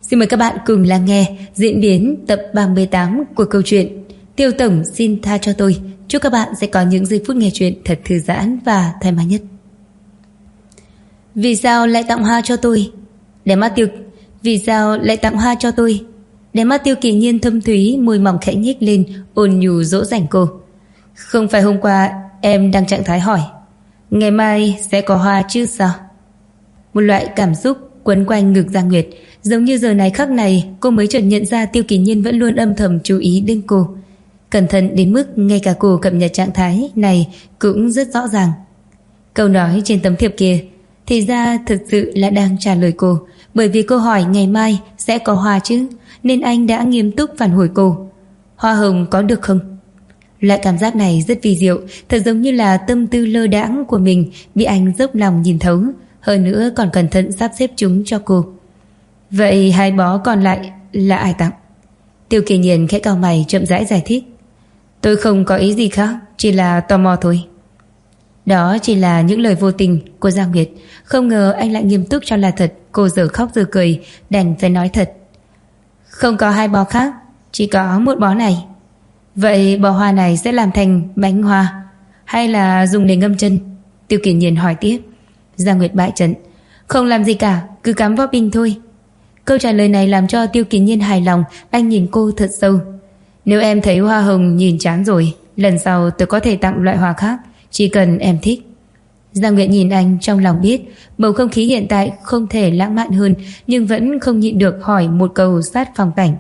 Xin mời các bạn cùng lắng nghe diễn biến tập 38 của câu chuyện Tiêu Tổng xin tha cho tôi. Chúc các bạn sẽ có những giây phút nghe chuyện thật thư giãn và thoải mái nhất. Vì sao lại tặng hoa cho tôi? Vì sao lại tặng hoa cho tôi? Đáy mắt Tiêu Kỳ Nhiên thâm thúy, môi mỏng khẽ nhếch lên, ôn nhu dỗ dành cô. Không phải hôm qua em đang trạng thái hỏi, ngày mai sẽ có hoa chứ sao? Một loại cảm xúc quấn quanh ngực Giang Nguyệt, giống như giờ này khắc này cô mới chợt nhận ra Tiêu Kỳ Nhiên vẫn luôn âm thầm chú ý đến cô, cẩn thận đến mức ngay cả cô cập nhật trạng thái này cũng rất rõ ràng. Câu nói trên tấm thiệp kia thì ra thực sự là đang trả lời cô, bởi vì cô hỏi ngày mai sẽ có hoa chứ, nên anh đã nghiêm túc phản hồi cô. Hoa hồng có được không? Loại cảm giác này rất vi diệu, thật giống như là tâm tư lơ đãng của mình bị anh dốc lòng nhìn thấu, hơn nữa còn cẩn thận sắp xếp chúng cho cô. Vậy 2 bó còn lại là ai tặng? Tiêu Kỳ Nhiên khẽ cau mày chậm rãi giải thích. Tôi không có ý gì khác, chỉ là tò mò thôi. Đó chỉ là những lời vô tình của Giang Nguyệt, không ngờ anh lại nghiêm túc cho là thật. Cô giờ khóc giờ cười, đành phải nói thật. Không có 2 bó khác, chỉ có 1 bó này. Vậy bó hoa này sẽ làm thành bánh hoa hay là dùng để ngâm chân? Tiêu Kỳ Nhiên hỏi tiếp. Giang Nguyệt bại trận. Không làm gì cả, cứ cắm vào bình thôi. Câu trả lời này làm cho Tiêu Kỳ Nhiên hài lòng. Anh nhìn cô thật sâu. Nếu em thấy hoa hồng nhìn chán rồi, lần sau tôi có thể tặng loại hoa khác, chỉ cần em thích. Giang Nguyệt nhìn anh trong lòng biết bầu không khí hiện tại không thể lãng mạn hơn, nhưng vẫn không nhịn được hỏi một câu sát phong cảnh.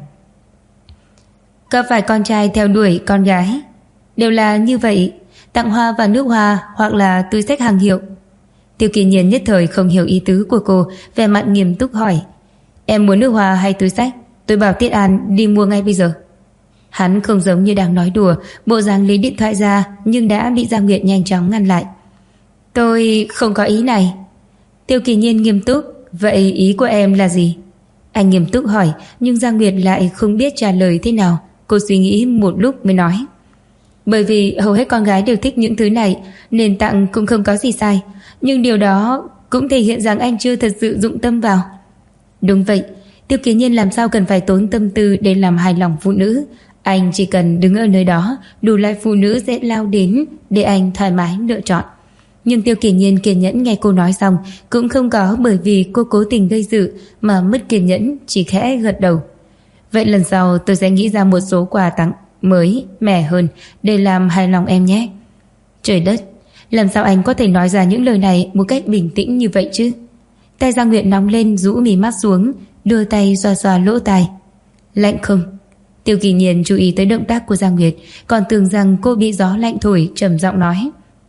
Có phải con trai theo đuổi con gái đều là như vậy, tặng hoa và nước hoa hoặc là túi xách hàng hiệu? Tiêu Kỳ Nhiên nhất thời không hiểu ý tứ của cô, vẻ mặt nghiêm túc hỏi. Em muốn nước hoa hay túi xách? Tôi bảo Tiết An đi mua ngay bây giờ. Hắn không giống như đang nói đùa, bộ dáng lấy điện thoại ra nhưng đã bị Giang Nguyệt nhanh chóng ngăn lại. Tôi không có ý này. Tiêu Kỳ Nhiên nghiêm túc. Vậy ý của em là gì? Anh nghiêm túc hỏi, nhưng Giang Nguyệt lại không biết trả lời thế nào. Cô suy nghĩ một lúc mới nói. Bởi vì hầu hết con gái đều thích những thứ này, nên tặng cũng không có gì sai, nhưng điều đó cũng thể hiện rằng anh chưa thật sự dụng tâm vào. Đúng vậy, Tiêu Kỳ Nhiên làm sao cần phải tốn tâm tư để làm hài lòng phụ nữ. Anh chỉ cần đứng ở nơi đó, đủ loại phụ nữ sẽ lao đến để anh thoải mái lựa chọn. Nhưng Tiêu Kỳ Nhiên kiên nhẫn nghe cô nói xong, cũng không có bởi vì cô cố tình gây sự mà mất kiên nhẫn, chỉ khẽ gật đầu. Vậy lần sau tôi sẽ nghĩ ra một số quà tặng mới, mẻ hơn để làm hài lòng em nhé. Trời đất, làm sao anh có thể nói ra những lời này một cách bình tĩnh như vậy chứ? Tay Giang Nguyệt nóng lên, rũ mí mắt xuống, đưa tay xoa xoa lỗ tai. Lạnh không? Tiêu Kỳ Nhiên chú ý tới động tác của Giang Nguyệt, còn tưởng rằng cô bị gió lạnh thổi, trầm giọng nói.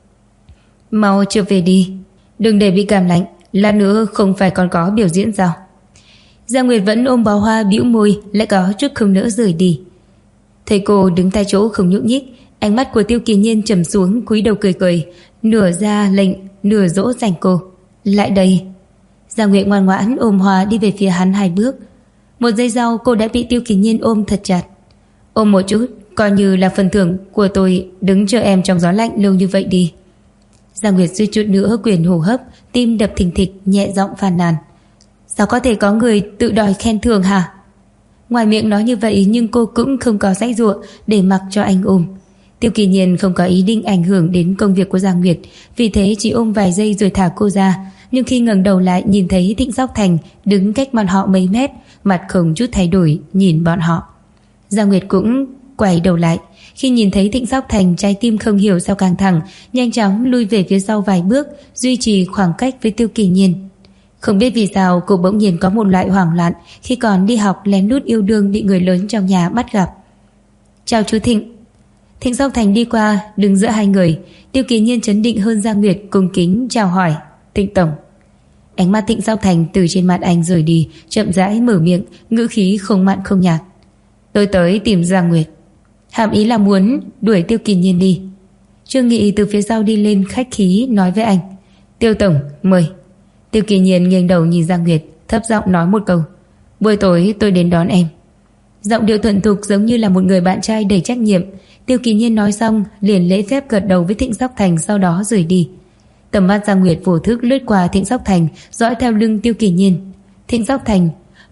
Mau trở về đi, đừng để bị cảm lạnh, lát nữa không phải còn có biểu diễn sao? Giang Nguyệt vẫn ôm bó hoa, bĩu môi, lại có chút không nỡ rời đi. Thấy cô đứng tại chỗ không nhúc nhích, ánh mắt của Tiêu Kỳ Nhiên trầm xuống, cúi đầu cười cười, nửa ra lệnh, nửa dỗ dành cô. Lại đây. Giang Nguyệt ngoan ngoãn ôm hoa đi về phía hắn 2 bước. Một giây sau cô đã bị Tiêu Kỳ Nhiên ôm thật chặt. Ôm một chút, coi như là phần thưởng của tôi đứng chờ em trong gió lạnh lâu như vậy đi. Giang Nguyệt suýt chút nữa quyền hô hấp, tim đập thình thịch, nhẹ giọng phàn nàn. Sao có thể có người tự đòi khen thưởng hả? Ngoài miệng nói như vậy nhưng cô cũng không có dãy dụa để mặc cho anh ôm. Tiêu Kỳ Nhiên không có ý định ảnh hưởng đến công việc của Giang Nguyệt, vì thế chỉ ôm vài giây rồi thả cô ra. Nhưng khi ngẩng đầu lại nhìn thấy Thịnh Sóc Thành đứng cách bọn họ mấy mét, mặt không chút thay đổi nhìn bọn họ. Giang Nguyệt cũng quay đầu lại. Khi nhìn thấy Thịnh Sóc Thành, trái tim không hiểu sao căng thẳng, nhanh chóng lui về phía sau vài bước, duy trì khoảng cách với Tiêu Kỳ Nhiên. Không biết vì sao cô bỗng nhiên có một loại hoảng loạn khi còn đi học lén lút yêu đương bị người lớn trong nhà bắt gặp. Chào chú Thịnh. Thịnh Sóc Thành đi qua đứng giữa hai người. Tiêu Kỳ Nhiên trấn định hơn Giang Nguyệt, cung kính chào hỏi. Thịnh tổng. Ánh mắt Thịnh Sóc Thành từ trên mặt anh rời đi, chậm rãi mở miệng, ngữ khí không mặn không nhạt. Tôi tới tìm Giang Nguyệt. Hàm ý là muốn đuổi Tiêu Kỳ Nhiên đi. Trương Nghị từ phía sau đi lên khách khí nói với anh. Tiêu tổng, mời. Tiêu Kỳ Nhiên nghiêng đầu nhìn Giang Nguyệt, thấp giọng nói một câu. Buổi tối tôi đến đón em. Giọng điệu thuần thục giống như là một người bạn trai đầy trách nhiệm. Tiêu Kỳ Nhiên nói xong liền lễ phép gật đầu với Thịnh Sóc Thành, sau đó rời đi. Tầm mắt Giang Nguyệt vô thức lướt qua Thịnh Sóc Thành, dõi theo lưng Tiêu Kỳ Nhiên. Thịnh Sóc Thành,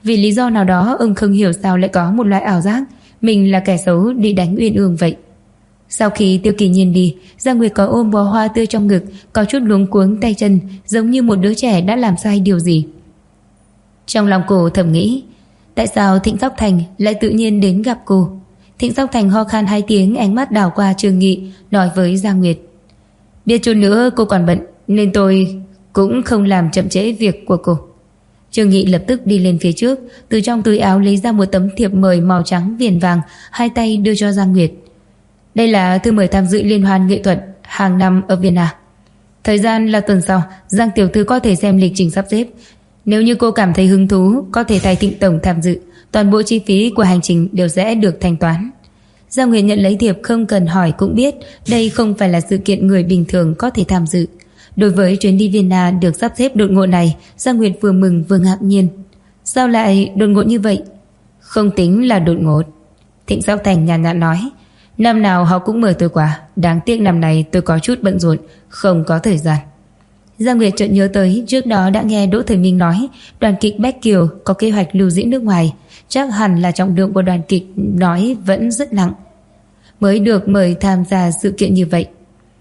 Vì lý do nào đó ông không hiểu sao lại có một loại ảo giác mình là kẻ xấu đi đánh Uyên Ương vậy. Sau khi Tiêu Kỳ Nhiên đi, Giang Nguyệt có ôm bó hoa tươi trong ngực, có chút luống cuống tay chân, giống như một đứa trẻ đã làm sai điều gì. Trong lòng cô thầm nghĩ, tại sao Thịnh Sóc Thành lại tự nhiên đến gặp cô? Thịnh Sóc Thành ho khan 2 tiếng, ánh mắt đảo qua Trương Nghị, nói với Giang Nguyệt: biết chút nữa cô còn bận, nên tôi cũng không làm chậm trễ việc của cô. Trương Nghị lập tức đi lên phía trước, từ trong túi áo lấy ra một tấm thiệp mời màu trắng viền vàng, hai tay đưa cho Giang Nguyệt. Đây là thư mời tham dự liên hoan nghệ thuật hàng năm ở Vienna. Thời gian là tuần sau, Giang tiểu thư có thể xem lịch trình sắp xếp. Nếu như cô cảm thấy hứng thú, có thể thay Thịnh tổng tham dự, toàn bộ chi phí của hành trình đều sẽ được thanh toán. Giang Nguyệt nhận lấy thiệp, không cần hỏi cũng biết đây không phải là sự kiện người bình thường có thể tham dự. Đối với chuyến đi Vienna được sắp xếp đột ngột này, Giang Nguyệt vừa mừng vừa ngạc nhiên. Sao lại đột ngột như vậy? Không tính là đột ngột, Thịnh Sóc Thành nhàn nhạt nói. Năm nào họ cũng mời tôi qua, đáng tiếc năm này tôi có chút bận rộn, không có thời gian. Giang Nguyệt chợt nhớ tới trước đó đã nghe Đỗ Thời Minh nói đoàn kịch Bách Kiều có kế hoạch lưu diễn nước ngoài, chắc hẳn là trọng lượng của đoàn kịch nói vẫn rất nặng, mới được mời tham gia sự kiện như vậy.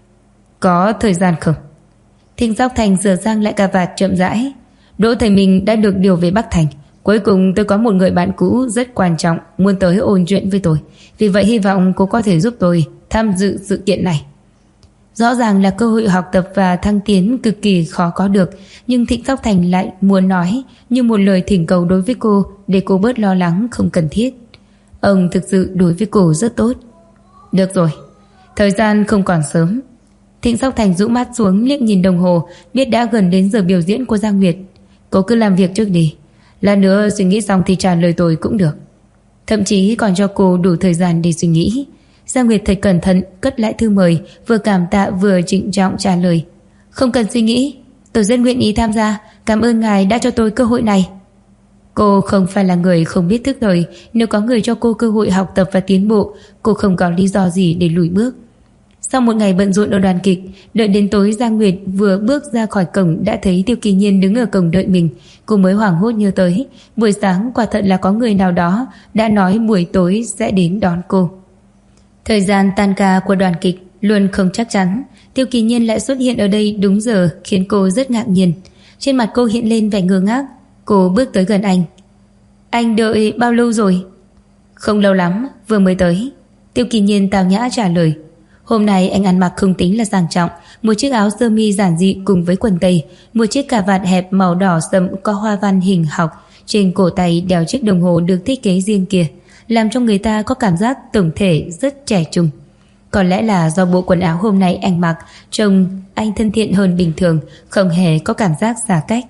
Có thời gian không? Thịnh Sóc Thành sửa sang lại cà vạt chậm rãi. Đỗ Thời Minh đã được điều về Bắc Thành. Cuối cùng tôi có một người bạn cũ rất quan trọng muốn tới ôn chuyện với tôi, vì vậy hy vọng cô có thể giúp tôi tham dự sự kiện này. Rõ ràng là cơ hội học tập và thăng tiến cực kỳ khó có được, nhưng Thịnh Sóc Thành lại muốn nói như một lời thỉnh cầu đối với cô, để cô bớt lo lắng không cần thiết. Ông thực sự đối với cô rất tốt. Được rồi, thời gian không còn sớm. Thịnh Sóc Thành rũ mắt xuống liếc nhìn đồng hồ, biết đã gần đến giờ biểu diễn của Giang Nguyệt. Cô cứ làm việc trước đi, lát nữa suy nghĩ xong thì trả lời tôi cũng được. Thậm chí còn cho cô đủ thời gian để suy nghĩ. Giang Nguyệt thật cẩn thận cất lại thư mời, vừa cảm tạ vừa trịnh trọng trả lời. Không cần suy nghĩ, tôi rất nguyện ý tham gia, cảm ơn ngài đã cho tôi cơ hội này. Cô không phải là người không biết thức thời, nếu có người cho cô cơ hội học tập và tiến bộ, cô không có lý do gì để lùi bước. Sau một ngày bận rộn ở đoàn kịch, đợi đến tối Giang Nguyệt vừa bước ra khỏi cổng đã thấy Tiêu Kỳ Nhiên đứng ở cổng đợi mình. Cô mới hoảng hốt nhớ tới buổi sáng quả thật là có người nào đó đã nói buổi tối sẽ đến đón cô. Thời gian tan ca của đoàn kịch luôn không chắc chắn, Tiêu Kỳ Nhiên lại xuất hiện ở đây đúng giờ khiến cô rất ngạc nhiên. Trên mặt cô hiện lên vẻ ngơ ngác. Cô bước tới gần anh. Anh đợi bao lâu rồi? Không lâu lắm, vừa mới tới. Tiêu Kỳ Nhiên tào nhã trả lời. Hôm nay anh ăn mặc không tính là sang trọng, một chiếc áo sơ mi giản dị cùng với quần tây, một chiếc cà vạt hẹp màu đỏ sẫm có hoa văn hình học, trên cổ tay đeo chiếc đồng hồ được thiết kế riêng kia, làm cho người ta có cảm giác tổng thể rất trẻ trung. Có lẽ là do bộ quần áo hôm nay anh mặc trông anh thân thiện hơn bình thường, không hề có cảm giác xa cách.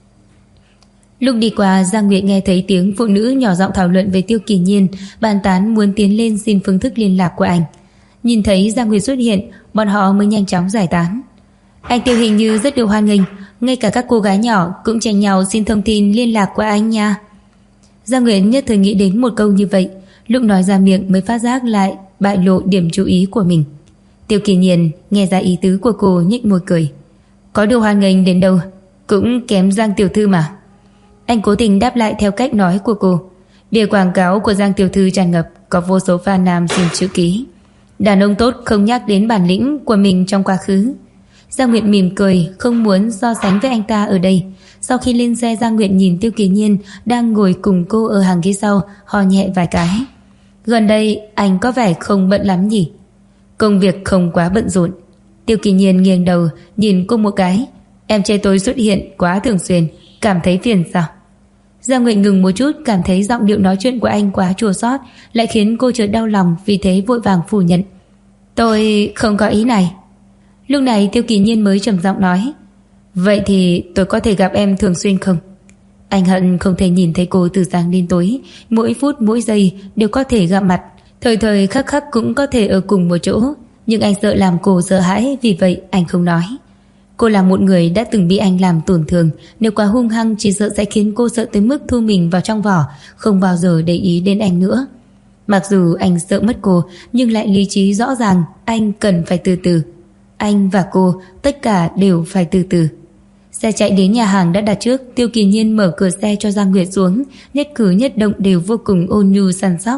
Lúc đi qua, Giang Nguyệt nghe thấy tiếng phụ nữ nhỏ giọng thảo luận về Tiêu Kỳ Nhiên, bàn tán muốn tiến lên xin phương thức liên lạc của anh. Nhìn thấy Giang Nguyệt xuất hiện, bọn họ mới nhanh chóng giải tán. Anh Tiêu hình như rất được hoan nghênh, ngay cả các cô gái nhỏ cũng tranh nhau xin thông tin liên lạc của anh nha. Giang Nguyệt nhất thời nghĩ đến một câu như vậy, lúc nói ra miệng mới phát giác lại bại lộ điểm chú ý của mình. Tiêu Kỳ Nhiên nghe ra ý tứ của cô, nhếch môi cười. Có được hoan nghênh đến đâu cũng kém Giang tiểu thư mà. Anh cố tình đáp lại theo cách nói của cô. Bìa quảng cáo của Giang tiểu thư tràn ngập, có vô số fan nam xin chữ ký. Đàn ông tốt không nhắc đến bản lĩnh của mình trong quá khứ. Giang Nguyệt mỉm cười, không muốn so sánh với anh ta ở đây. Sau khi lên xe, Giang Nguyệt nhìn Tiêu Kỳ Nhiên đang ngồi cùng cô ở hàng ghế sau, ho nhẹ vài cái. Gần đây anh có vẻ không bận lắm nhỉ? Công việc không quá bận rộn. Tiêu Kỳ Nhiên nghiêng đầu nhìn cô một cái. Em chê tôi xuất hiện quá thường xuyên, cảm thấy phiền sao? Giang Nguyệt ngừng một chút, cảm thấy giọng điệu nói chuyện của anh quá chua xót, lại khiến cô chợt đau lòng, vì thế vội vàng phủ nhận. Tôi không có ý này. Lúc này Tiêu Kỳ Nhiên mới trầm giọng nói. Vậy thì tôi có thể gặp em thường xuyên không? Anh hận không thể nhìn thấy cô từ sáng đến tối, mỗi phút mỗi giây đều có thể gặp mặt, thời thời khắc khắc cũng có thể ở cùng một chỗ. Nhưng anh sợ làm cô sợ hãi, vì vậy anh không nói. Cô là một người đã từng bị anh làm tổn thương, nếu quá hung hăng chỉ sợ sẽ khiến cô sợ tới mức thu mình vào trong vỏ, không bao giờ để ý đến anh nữa. Mặc dù anh sợ mất cô, nhưng lại lý trí rõ ràng anh cần phải từ từ. Anh và cô tất cả đều phải từ từ. Xe chạy đến nhà hàng đã đặt trước, Tiêu Kỳ Nhiên mở cửa xe cho Giang Nguyệt xuống, nhất cử nhất động đều vô cùng ôn nhu săn sóc.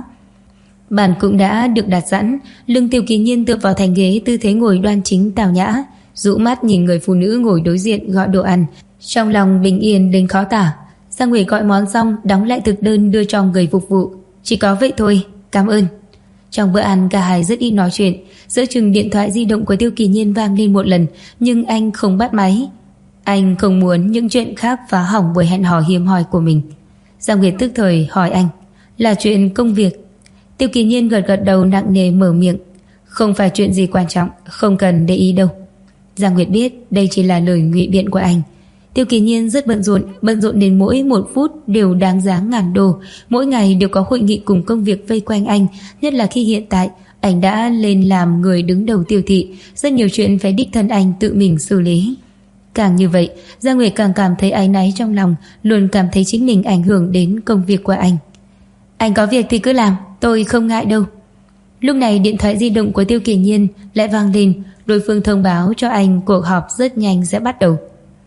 Bàn cũng đã được đặt sẵn, lưng Tiêu Kỳ Nhiên tựa vào thành ghế, tư thế ngồi đoan chính tào nhã, dụ mắt nhìn người phụ nữ ngồi đối diện gọi đồ ăn, trong lòng bình yên đến khó tả. Giang Nguyệt gọi món xong, đóng lại thực đơn đưa cho người phục vụ. Chỉ có vậy thôi, cảm ơn. Trong bữa ăn cả hai rất ít nói chuyện, giữa chừng điện thoại di động của Tiêu Kỳ Nhiên vang lên một lần, nhưng anh không bắt máy. Anh không muốn những chuyện khác phá hỏng buổi hẹn hò hiếm hoi của mình. Giang Nguyệt tức thời hỏi anh, là chuyện công việc? Tiêu Kỳ Nhiên gật gật đầu nặng nề mở miệng, không phải chuyện gì quan trọng, không cần để ý đâu. Giang Nguyệt biết đây chỉ là lời ngụy biện của anh. Tiêu Kỳ Nhiên rất bận rộn đến mỗi một phút đều đáng giá ngàn đô, mỗi ngày đều có hội nghị cùng công việc vây quanh anh, nhất là khi hiện tại anh đã lên làm người đứng đầu Tiêu thị, rất nhiều chuyện phải đích thân anh tự mình xử lý. Càng như vậy, Giang Nguyệt càng cảm thấy áy náy trong lòng, luôn cảm thấy chính mình ảnh hưởng đến công việc của anh. Anh có việc thì cứ làm, tôi không ngại đâu. Lúc này điện thoại di động của Tiêu Kỳ Nhiên lại vang lên, đối phương thông báo cho anh cuộc họp rất nhanh sẽ bắt đầu.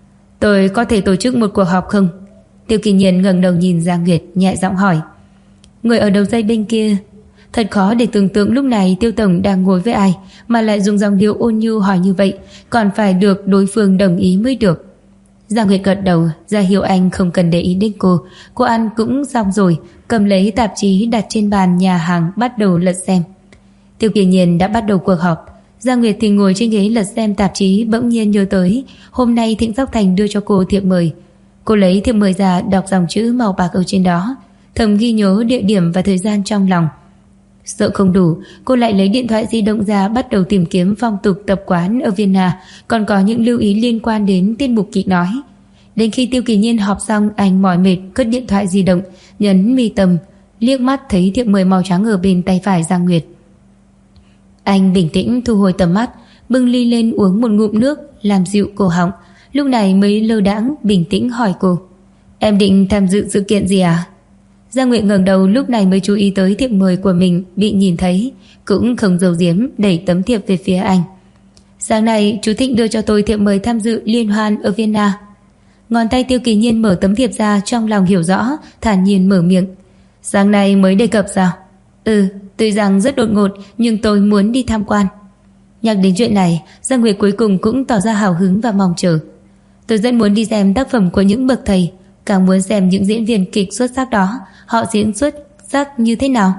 Tôi có thể tổ chức một cuộc họp không? Tiêu Kỳ Nhiên ngẩng đầu nhìn Giang Nguyệt, nhẹ giọng hỏi. Người ở đầu dây bên kia, thật khó để tưởng tượng lúc này Tiêu tổng đang ngồi với ai mà lại dùng giọng điệu ôn nhu hỏi như vậy, còn phải được đối phương đồng ý mới được. Giang Nguyệt gật đầu ra hiệu anh không cần để ý đến cô. Cô ăn cũng xong rồi, cầm lấy tạp chí đặt trên bàn nhà hàng bắt đầu lật xem. Tiêu Kỳ Nhiên đã bắt đầu cuộc họp. Giang Nguyệt thì ngồi trên ghế lật xem tạp chí, bỗng nhiên nhớ tới hôm nay Thịnh Sóc Thành đưa cho cô thiệp mời. Cô lấy thiệp mời ra, đọc dòng chữ màu bạc ở trên đó, thầm ghi nhớ địa điểm và thời gian trong lòng. Sợ không đủ, cô lại lấy điện thoại di động ra, bắt đầu tìm kiếm phong tục tập quán ở Vienna, còn có những lưu ý liên quan đến tiết mục kịch nói. Đến khi Tiêu Kỳ Nhiên họp xong, anh mỏi mệt cất điện thoại di động, nhấn mi tâm, liếc mắt thấy thiệp mời màu trắng ở bên tay phải Giang Nguyệt. Anh bình tĩnh thu hồi tầm mắt, bưng ly lên uống một ngụm nước làm dịu cổ họng, lúc này mới lơ đãng bình tĩnh hỏi cô, em định tham dự sự kiện gì à? Giang Nguyệt ngẩng đầu lúc này mới chú ý tới thiệp mời của mình bị nhìn thấy, cũng không giấu giếm đẩy tấm thiệp về phía anh. Sáng nay chú Thịnh đưa cho tôi thiệp mời tham dự liên hoan ở Vienna. Ngón tay Tiêu Kỳ Nhiên mở tấm thiệp ra, trong lòng hiểu rõ, thản nhiên mở miệng. Sáng nay mới đề cập sao? Tuy rằng rất đột ngột nhưng tôi muốn đi tham quan. Nhắc đến chuyện này, Giang Nguyệt cuối cùng cũng tỏ ra hào hứng và mong chờ. Tôi rất muốn đi xem tác phẩm của những bậc thầy, càng muốn xem những diễn viên kịch xuất sắc đó, họ diễn xuất sắc như thế nào.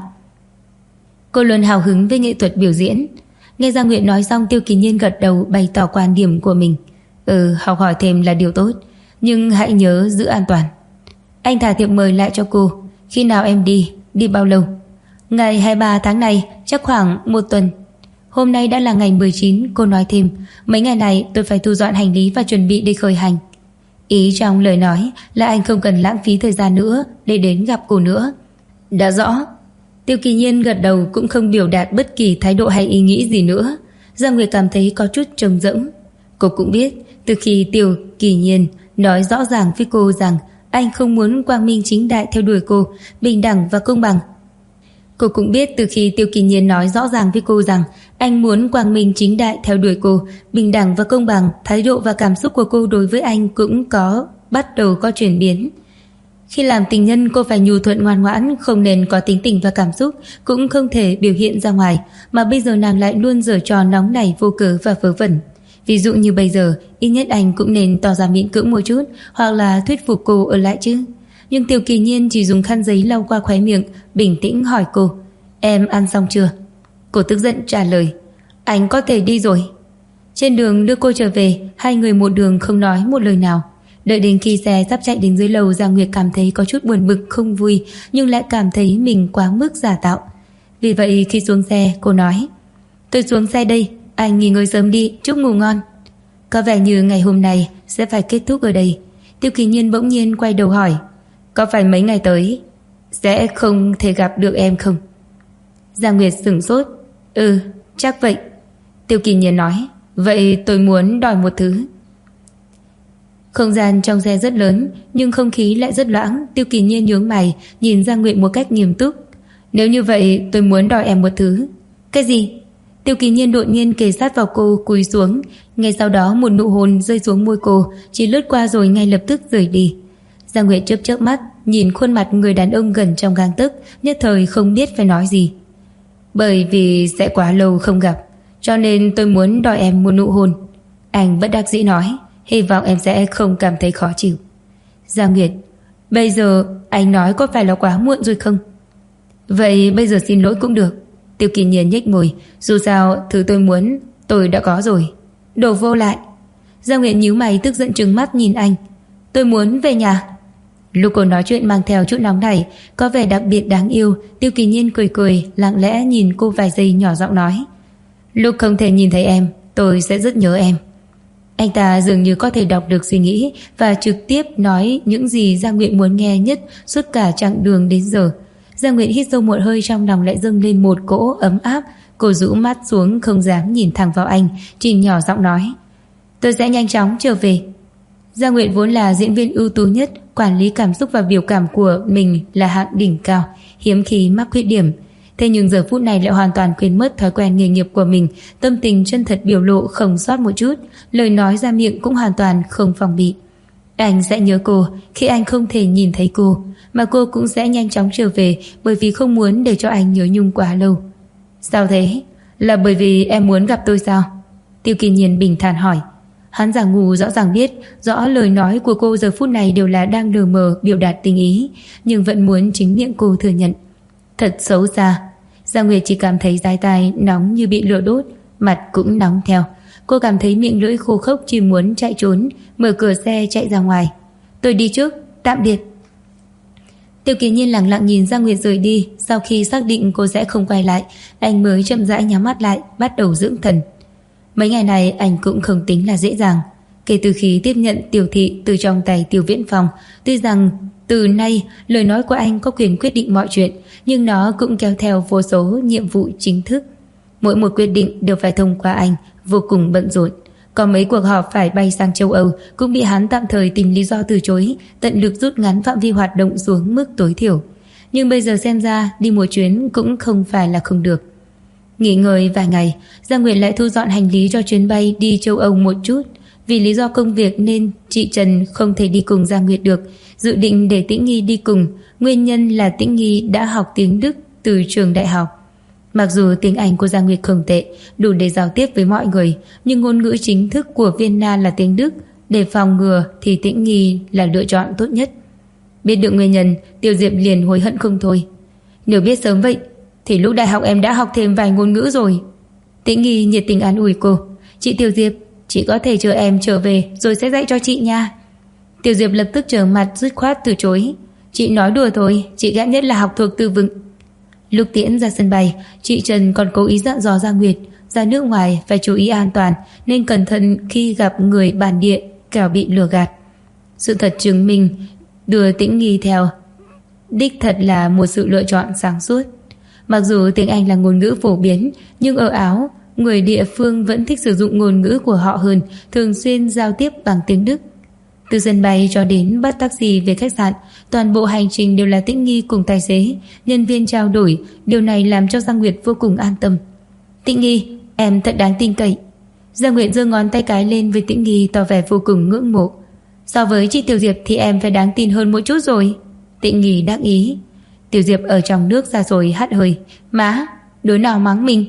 Cô luôn hào hứng với nghệ thuật biểu diễn. Nghe Giang Nguyệt nói xong, Tiêu Kỳ Nhiên gật đầu bày tỏ quan điểm của mình. Học hỏi thêm là điều tốt, nhưng hãy nhớ giữ an toàn. Anh thả thiệp mời lại cho cô. Khi nào em đi? Đi bao lâu? Ngày 23 tháng này, chắc khoảng 1 tuần. Hôm nay đã là ngày 19, cô nói thêm. Mấy ngày này tôi phải thu dọn hành lý và chuẩn bị đi khởi hành. Ý trong lời nói là anh không cần lãng phí thời gian nữa để đến gặp cô nữa. Đã rõ. Tiêu Kỳ Nhiên gật đầu, cũng không biểu đạt bất kỳ thái độ hay ý nghĩ gì nữa. Giang Nguyệt cảm thấy có chút trống rỗng. Cô cũng biết từ khi Tiêu Kỳ Nhiên nói rõ ràng với cô rằng anh không muốn quang minh chính đại theo đuổi cô, bình đẳng và công bằng. Cô cũng biết từ khi Tiêu Kỳ Nhiên nói rõ ràng với cô rằng anh muốn quang minh chính đại theo đuổi cô, bình đẳng và công bằng, thái độ và cảm xúc của cô đối với anh cũng bắt đầu có chuyển biến. Khi làm tình nhân, cô phải nhu thuận ngoan ngoãn, không nên có tính tình và cảm xúc, cũng không thể biểu hiện ra ngoài, mà bây giờ nàng lại luôn giở trò nóng nảy vô cớ và vớ vẩn. Ví dụ như bây giờ, ít nhất anh cũng nên tỏ ra miễn cưỡng một chút, hoặc là thuyết phục cô ở lại chứ. Nhưng Tiêu Kỳ Nhiên chỉ dùng khăn giấy lau qua khóe miệng, bình tĩnh hỏi cô, em ăn xong chưa? Cô tức giận trả lời, anh có thể đi rồi. Trên đường đưa cô trở về, hai người một đường không nói một lời nào. Đợi đến khi xe sắp chạy đến dưới lầu, Giang Nguyệt cảm thấy có chút buồn bực không vui, nhưng lại cảm thấy mình quá mức giả tạo. Vì vậy khi xuống xe, cô nói, tôi xuống xe đây, anh nghỉ ngơi sớm đi, chúc ngủ ngon. Có vẻ như ngày hôm nay sẽ phải kết thúc ở đây. Tiêu Kỳ Nhiên bỗng nhiên quay đầu hỏi, có phải mấy ngày tới sẽ không thể gặp được em không? Giang Nguyệt sửng sốt, chắc vậy. Tiêu Kỳ Nhiên nói, vậy tôi muốn đòi một thứ. Không gian trong xe rất lớn, nhưng không khí lại rất loãng. Tiêu Kỳ Nhiên nhướng mày, nhìn Giang Nguyệt một cách nghiêm túc. Nếu như vậy, tôi muốn đòi em một thứ. Cái gì? Tiêu Kỳ Nhiên đột nhiên kề sát vào cô, cúi xuống, ngay sau đó một nụ hôn rơi xuống môi cô, chỉ lướt qua rồi ngay lập tức rời đi. Giang Nguyệt chớp chớp mắt, nhìn khuôn mặt người đàn ông gần trong gang tấc, nhất thời không biết phải nói gì. Bởi vì sẽ quá lâu không gặp, cho nên tôi muốn đòi em một nụ hôn. Anh bất đắc dĩ nói, hy vọng em sẽ không cảm thấy khó chịu. Giang Nguyệt, bây giờ anh nói có phải là quá muộn rồi không? Vậy bây giờ xin lỗi cũng được. Tiêu Kỳ Nhiên nhếch môi, dù sao thứ tôi muốn tôi đã có rồi. Đồ vô lại. Giang Nguyệt nhíu mày tức giận trừng mắt nhìn anh. Tôi muốn về nhà. Lúc cô nói chuyện mang theo chút nóng nảy, có vẻ đặc biệt đáng yêu. Tiêu Kỳ Nhiên cười cười, lặng lẽ nhìn cô vài giây, nhỏ giọng nói, lúc không thể nhìn thấy em, tôi sẽ rất nhớ em. Anh ta dường như có thể đọc được suy nghĩ và trực tiếp nói những gì Giang Nguyệt muốn nghe nhất suốt cả chặng đường đến giờ. Giang Nguyệt hít sâu một hơi, trong lòng lại dâng lên một cỗ ấm áp. Cô rũ mắt xuống, không dám nhìn thẳng vào anh, chỉ nhỏ giọng nói, tôi sẽ nhanh chóng trở về. Giang Nguyệt vốn là diễn viên ưu tú nhất, quản lý cảm xúc và biểu cảm của mình là hạng đỉnh cao, hiếm khi mắc khuyết điểm. Thế nhưng giờ phút này lại hoàn toàn quên mất thói quen nghề nghiệp của mình, tâm tình chân thật biểu lộ không sót một chút, lời nói ra miệng cũng hoàn toàn không phòng bị. Anh sẽ nhớ cô khi anh không thể nhìn thấy cô, mà cô cũng sẽ nhanh chóng trở về, bởi vì không muốn để cho anh nhớ nhung quá lâu. Sao thế? Là bởi vì em muốn gặp tôi sao? Tiêu Kỳ Nhiên bình thản hỏi. Hắn giả ngu rõ ràng biết rõ lời nói của cô giờ phút này đều là đang lờ mờ biểu đạt tình ý, nhưng vẫn muốn chính miệng cô thừa nhận. Thật xấu xa. Giang Nguyệt chỉ cảm thấy tai tai nóng như bị lửa đốt, mặt cũng nóng theo. Cô cảm thấy miệng lưỡi khô khốc, chỉ muốn chạy trốn, mở cửa xe chạy ra ngoài. Tôi đi trước, tạm biệt. Tiêu Kỳ Nhiên lặng lặng nhìn Giang Nguyệt rời đi. Sau khi xác định cô sẽ không quay lại, anh mới chậm rãi nhắm mắt lại, bắt đầu dưỡng thần. Mấy ngày này anh cũng không tính là dễ dàng. Kể từ khi tiếp nhận Tiểu Thị từ trong tay Tiêu Viễn Phong, tuy rằng từ nay lời nói của anh có quyền quyết định mọi chuyện, nhưng nó cũng kéo theo vô số nhiệm vụ chính thức. Mỗi một quyết định đều phải thông qua anh, vô cùng bận rộn. Có mấy cuộc họp phải bay sang châu Âu cũng bị hắn tạm thời tìm lý do từ chối, tận lực rút ngắn phạm vi hoạt động xuống mức tối thiểu. Nhưng bây giờ xem ra đi một chuyến cũng không phải là không được. Nghỉ ngơi vài ngày, Giang Nguyệt lại thu dọn hành lý cho chuyến bay đi châu Âu một chút. Vì lý do công việc nên chị Trần không thể đi cùng Giang Nguyệt được, dự định để Tĩnh Nghi đi cùng. Nguyên nhân là Tĩnh Nghi đã học tiếng Đức từ trường đại học. Mặc dù tiếng Anh của Giang Nguyệt không tệ, đủ để giao tiếp với mọi người, nhưng ngôn ngữ chính thức của Vienna là tiếng Đức. Để phòng ngừa thì Tĩnh Nghi là lựa chọn tốt nhất. Biết được nguyên nhân, Tiêu Diệp liền hối hận không thôi. Nếu biết sớm vậy thì lúc đại học em đã học thêm vài ngôn ngữ rồi. Tĩnh Nghi nhiệt tình an ủi cô. Chị Tiêu Diệp, chị có thể chờ em trở về rồi sẽ dạy cho chị nha. Tiêu Diệp lập tức trở mặt dứt khoát từ chối. Chị nói đùa thôi, chị ghét nhất là học thuộc từ vựng. Lúc tiễn ra sân bay, chị Trần còn cố ý dặn dò Giang Nguyệt ra nước ngoài phải chú ý an toàn, nên cẩn thận khi gặp người bản địa, kẻo bị lừa gạt. Sự thật chứng minh đưa Tĩnh Nghi theo đích thật là một sự lựa chọn sáng suốt. Mặc dù tiếng Anh là ngôn ngữ phổ biến, nhưng ở Áo, người địa phương vẫn thích sử dụng ngôn ngữ của họ hơn, thường xuyên giao tiếp bằng tiếng Đức. Từ sân bay cho đến bắt taxi về khách sạn, toàn bộ hành trình đều là Tĩnh Nghi cùng tài xế, nhân viên trao đổi. Điều này làm cho Giang Nguyệt vô cùng an tâm. Tĩnh Nghi, em thật đáng tin cậy. Giang Nguyệt giơ ngón tay cái lên với Tĩnh Nghi, tỏ vẻ vô cùng ngưỡng mộ. So với chị Tiểu Diệp thì em phải đáng tin hơn một chút rồi. Tĩnh Nghi đắc ý. Tiểu Diệp ở trong nước ra rồi hắt hơi. Má, đối nào mắng mình.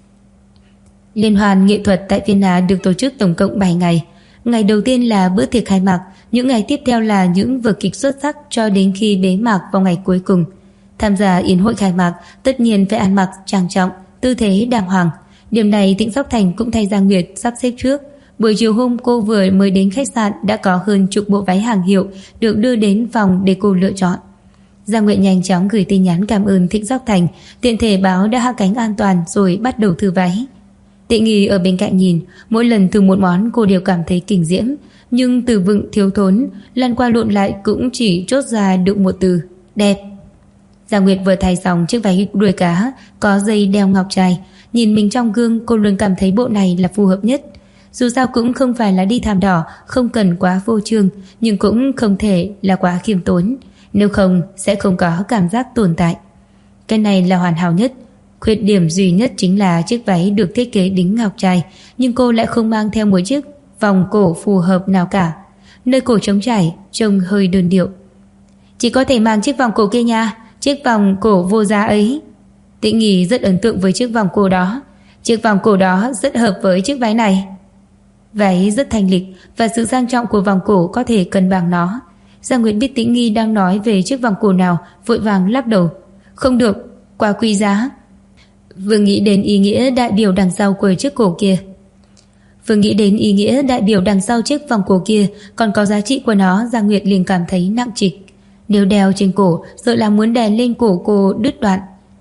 Liên hoan nghệ thuật tại Vienna được tổ chức tổng cộng 7 ngày. Ngày đầu tiên là bữa tiệc khai mạc, những ngày tiếp theo là những vở kịch xuất sắc cho đến khi bế mạc vào ngày cuối cùng. Tham gia yến hội khai mạc tất nhiên phải ăn mặc trang trọng, tư thế đàng hoàng. Điểm này Tĩnh Sóc Thành cũng thay Giang Nguyệt sắp xếp trước. Buổi chiều hôm cô vừa mới đến khách sạn đã có hơn chục bộ váy hàng hiệu được đưa đến phòng để cô lựa chọn. Giang Nguyệt nhanh chóng gửi tin nhắn cảm ơn Tĩnh Sóc Thành, tiện thể báo đã hạ cánh an toàn rồi bắt đầu thử váy. Tĩnh Nghi ở bên cạnh nhìn, mỗi lần thử một món cô đều cảm thấy kinh diễm, nhưng từ vựng thiếu thốn, lăn qua lộn lại cũng chỉ chốt ra được một từ: đẹp. Giang Nguyệt vừa thay xong chiếc váy đuôi cá có dây đeo ngọc trai, nhìn mình trong gương cô luôn cảm thấy bộ này là phù hợp nhất. Dù sao cũng không phải là đi thảm đỏ, không cần quá vô trương, nhưng cũng không thể là quá khiêm tốn, nếu không sẽ không có cảm giác tồn tại. Cái này là hoàn hảo nhất. Khuyết điểm duy nhất chính là chiếc váy được thiết kế đính ngọc trai, nhưng cô lại không mang theo một chiếc vòng cổ phù hợp nào cả. Nơi cổ trống trải trông hơi đơn điệu. Chỉ có thể mang chiếc vòng cổ kia nha, chiếc vòng cổ vô giá ấy. Tĩnh Nghi rất ấn tượng với chiếc vòng cổ đó. Chiếc vòng cổ đó rất hợp với chiếc váy này. Váy rất thanh lịch và sự sang trọng của vòng cổ có thể cân bằng nó. Giang Nguyệt biết Tĩnh Nghi đang nói về chiếc vòng cổ nào, vội vàng lắc đầu. Không được, quá quý giá. Vừa nghĩ đến ý nghĩa đại biểu đằng sau của chiếc cổ kia. Vừa nghĩ đến ý nghĩa đại biểu đằng sau chiếc vòng cổ kia còn có giá trị của nó, Giang Nguyệt liền cảm thấy nặng trịch. Nếu đeo trên cổ, sợ là muốn đè lên cổ cô đứt đoạn.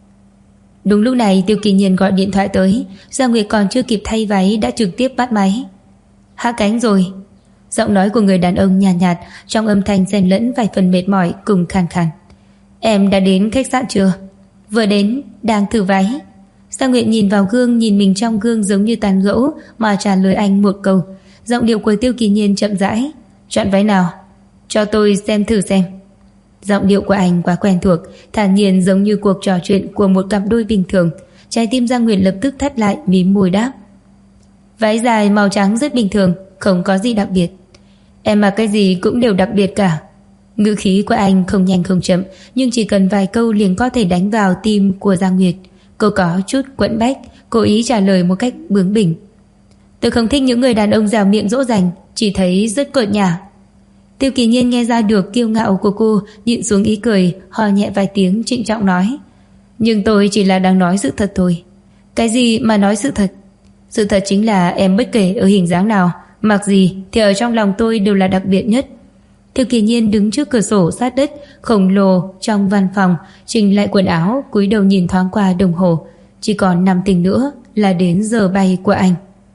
Đúng lúc này Tiêu Kỳ Nhiên gọi điện thoại tới. Giang Nguyệt còn chưa kịp thay váy đã trực tiếp bắt máy. Hạ cánh rồi. Giọng nói của người đàn ông nhàn nhạt, trong âm thanh xen lẫn vài phần mệt mỏi cùng khàn khàn. Em đã đến khách sạn chưa? Vừa đến, đang thử váy. Giang Nguyệt nhìn vào gương, nhìn mình trong gương giống như tàn gỗ mà trả lời anh một câu. Giọng điệu của Tiêu Kỳ Nhiên chậm rãi. Chọn váy nào? Cho tôi xem thử xem. Giọng điệu của anh quá quen thuộc, thản nhiên giống như cuộc trò chuyện của một cặp đôi bình thường. Trái tim Giang Nguyệt lập tức thắt lại, mím môi đáp. Váy dài màu trắng rất bình thường, không có gì đặc biệt. Em mặc cái gì cũng đều đặc biệt cả. Ngữ khí của anh không nhanh không chậm, nhưng chỉ cần vài câu liền có thể đánh vào tim của Giang Nguyệt. Cô có chút quẫn bách, cố ý trả lời một cách bướng bỉnh. Tôi không thích những người đàn ông dẻo miệng dỗ dành, chỉ thấy rất cợt nhả. Tiêu Kỳ Nhiên nghe ra được kiêu ngạo của cô, nhịn xuống ý cười, hò nhẹ vài tiếng trịnh trọng nói. Nhưng tôi chỉ là đang nói sự thật thôi. Cái gì mà nói sự thật? Sự thật chính là em bất kể ở hình dáng nào, mặc gì thì ở trong lòng tôi đều là đặc biệt nhất. Tiêu Kỳ Nhiên đứng trước cửa sổ sát đất khổng lồ trong văn phòng, chỉnh lại quần áo, cúi đầu nhìn thoáng qua đồng hồ. Chỉ còn 5 tiếng nữa là đến giờ bay của anh.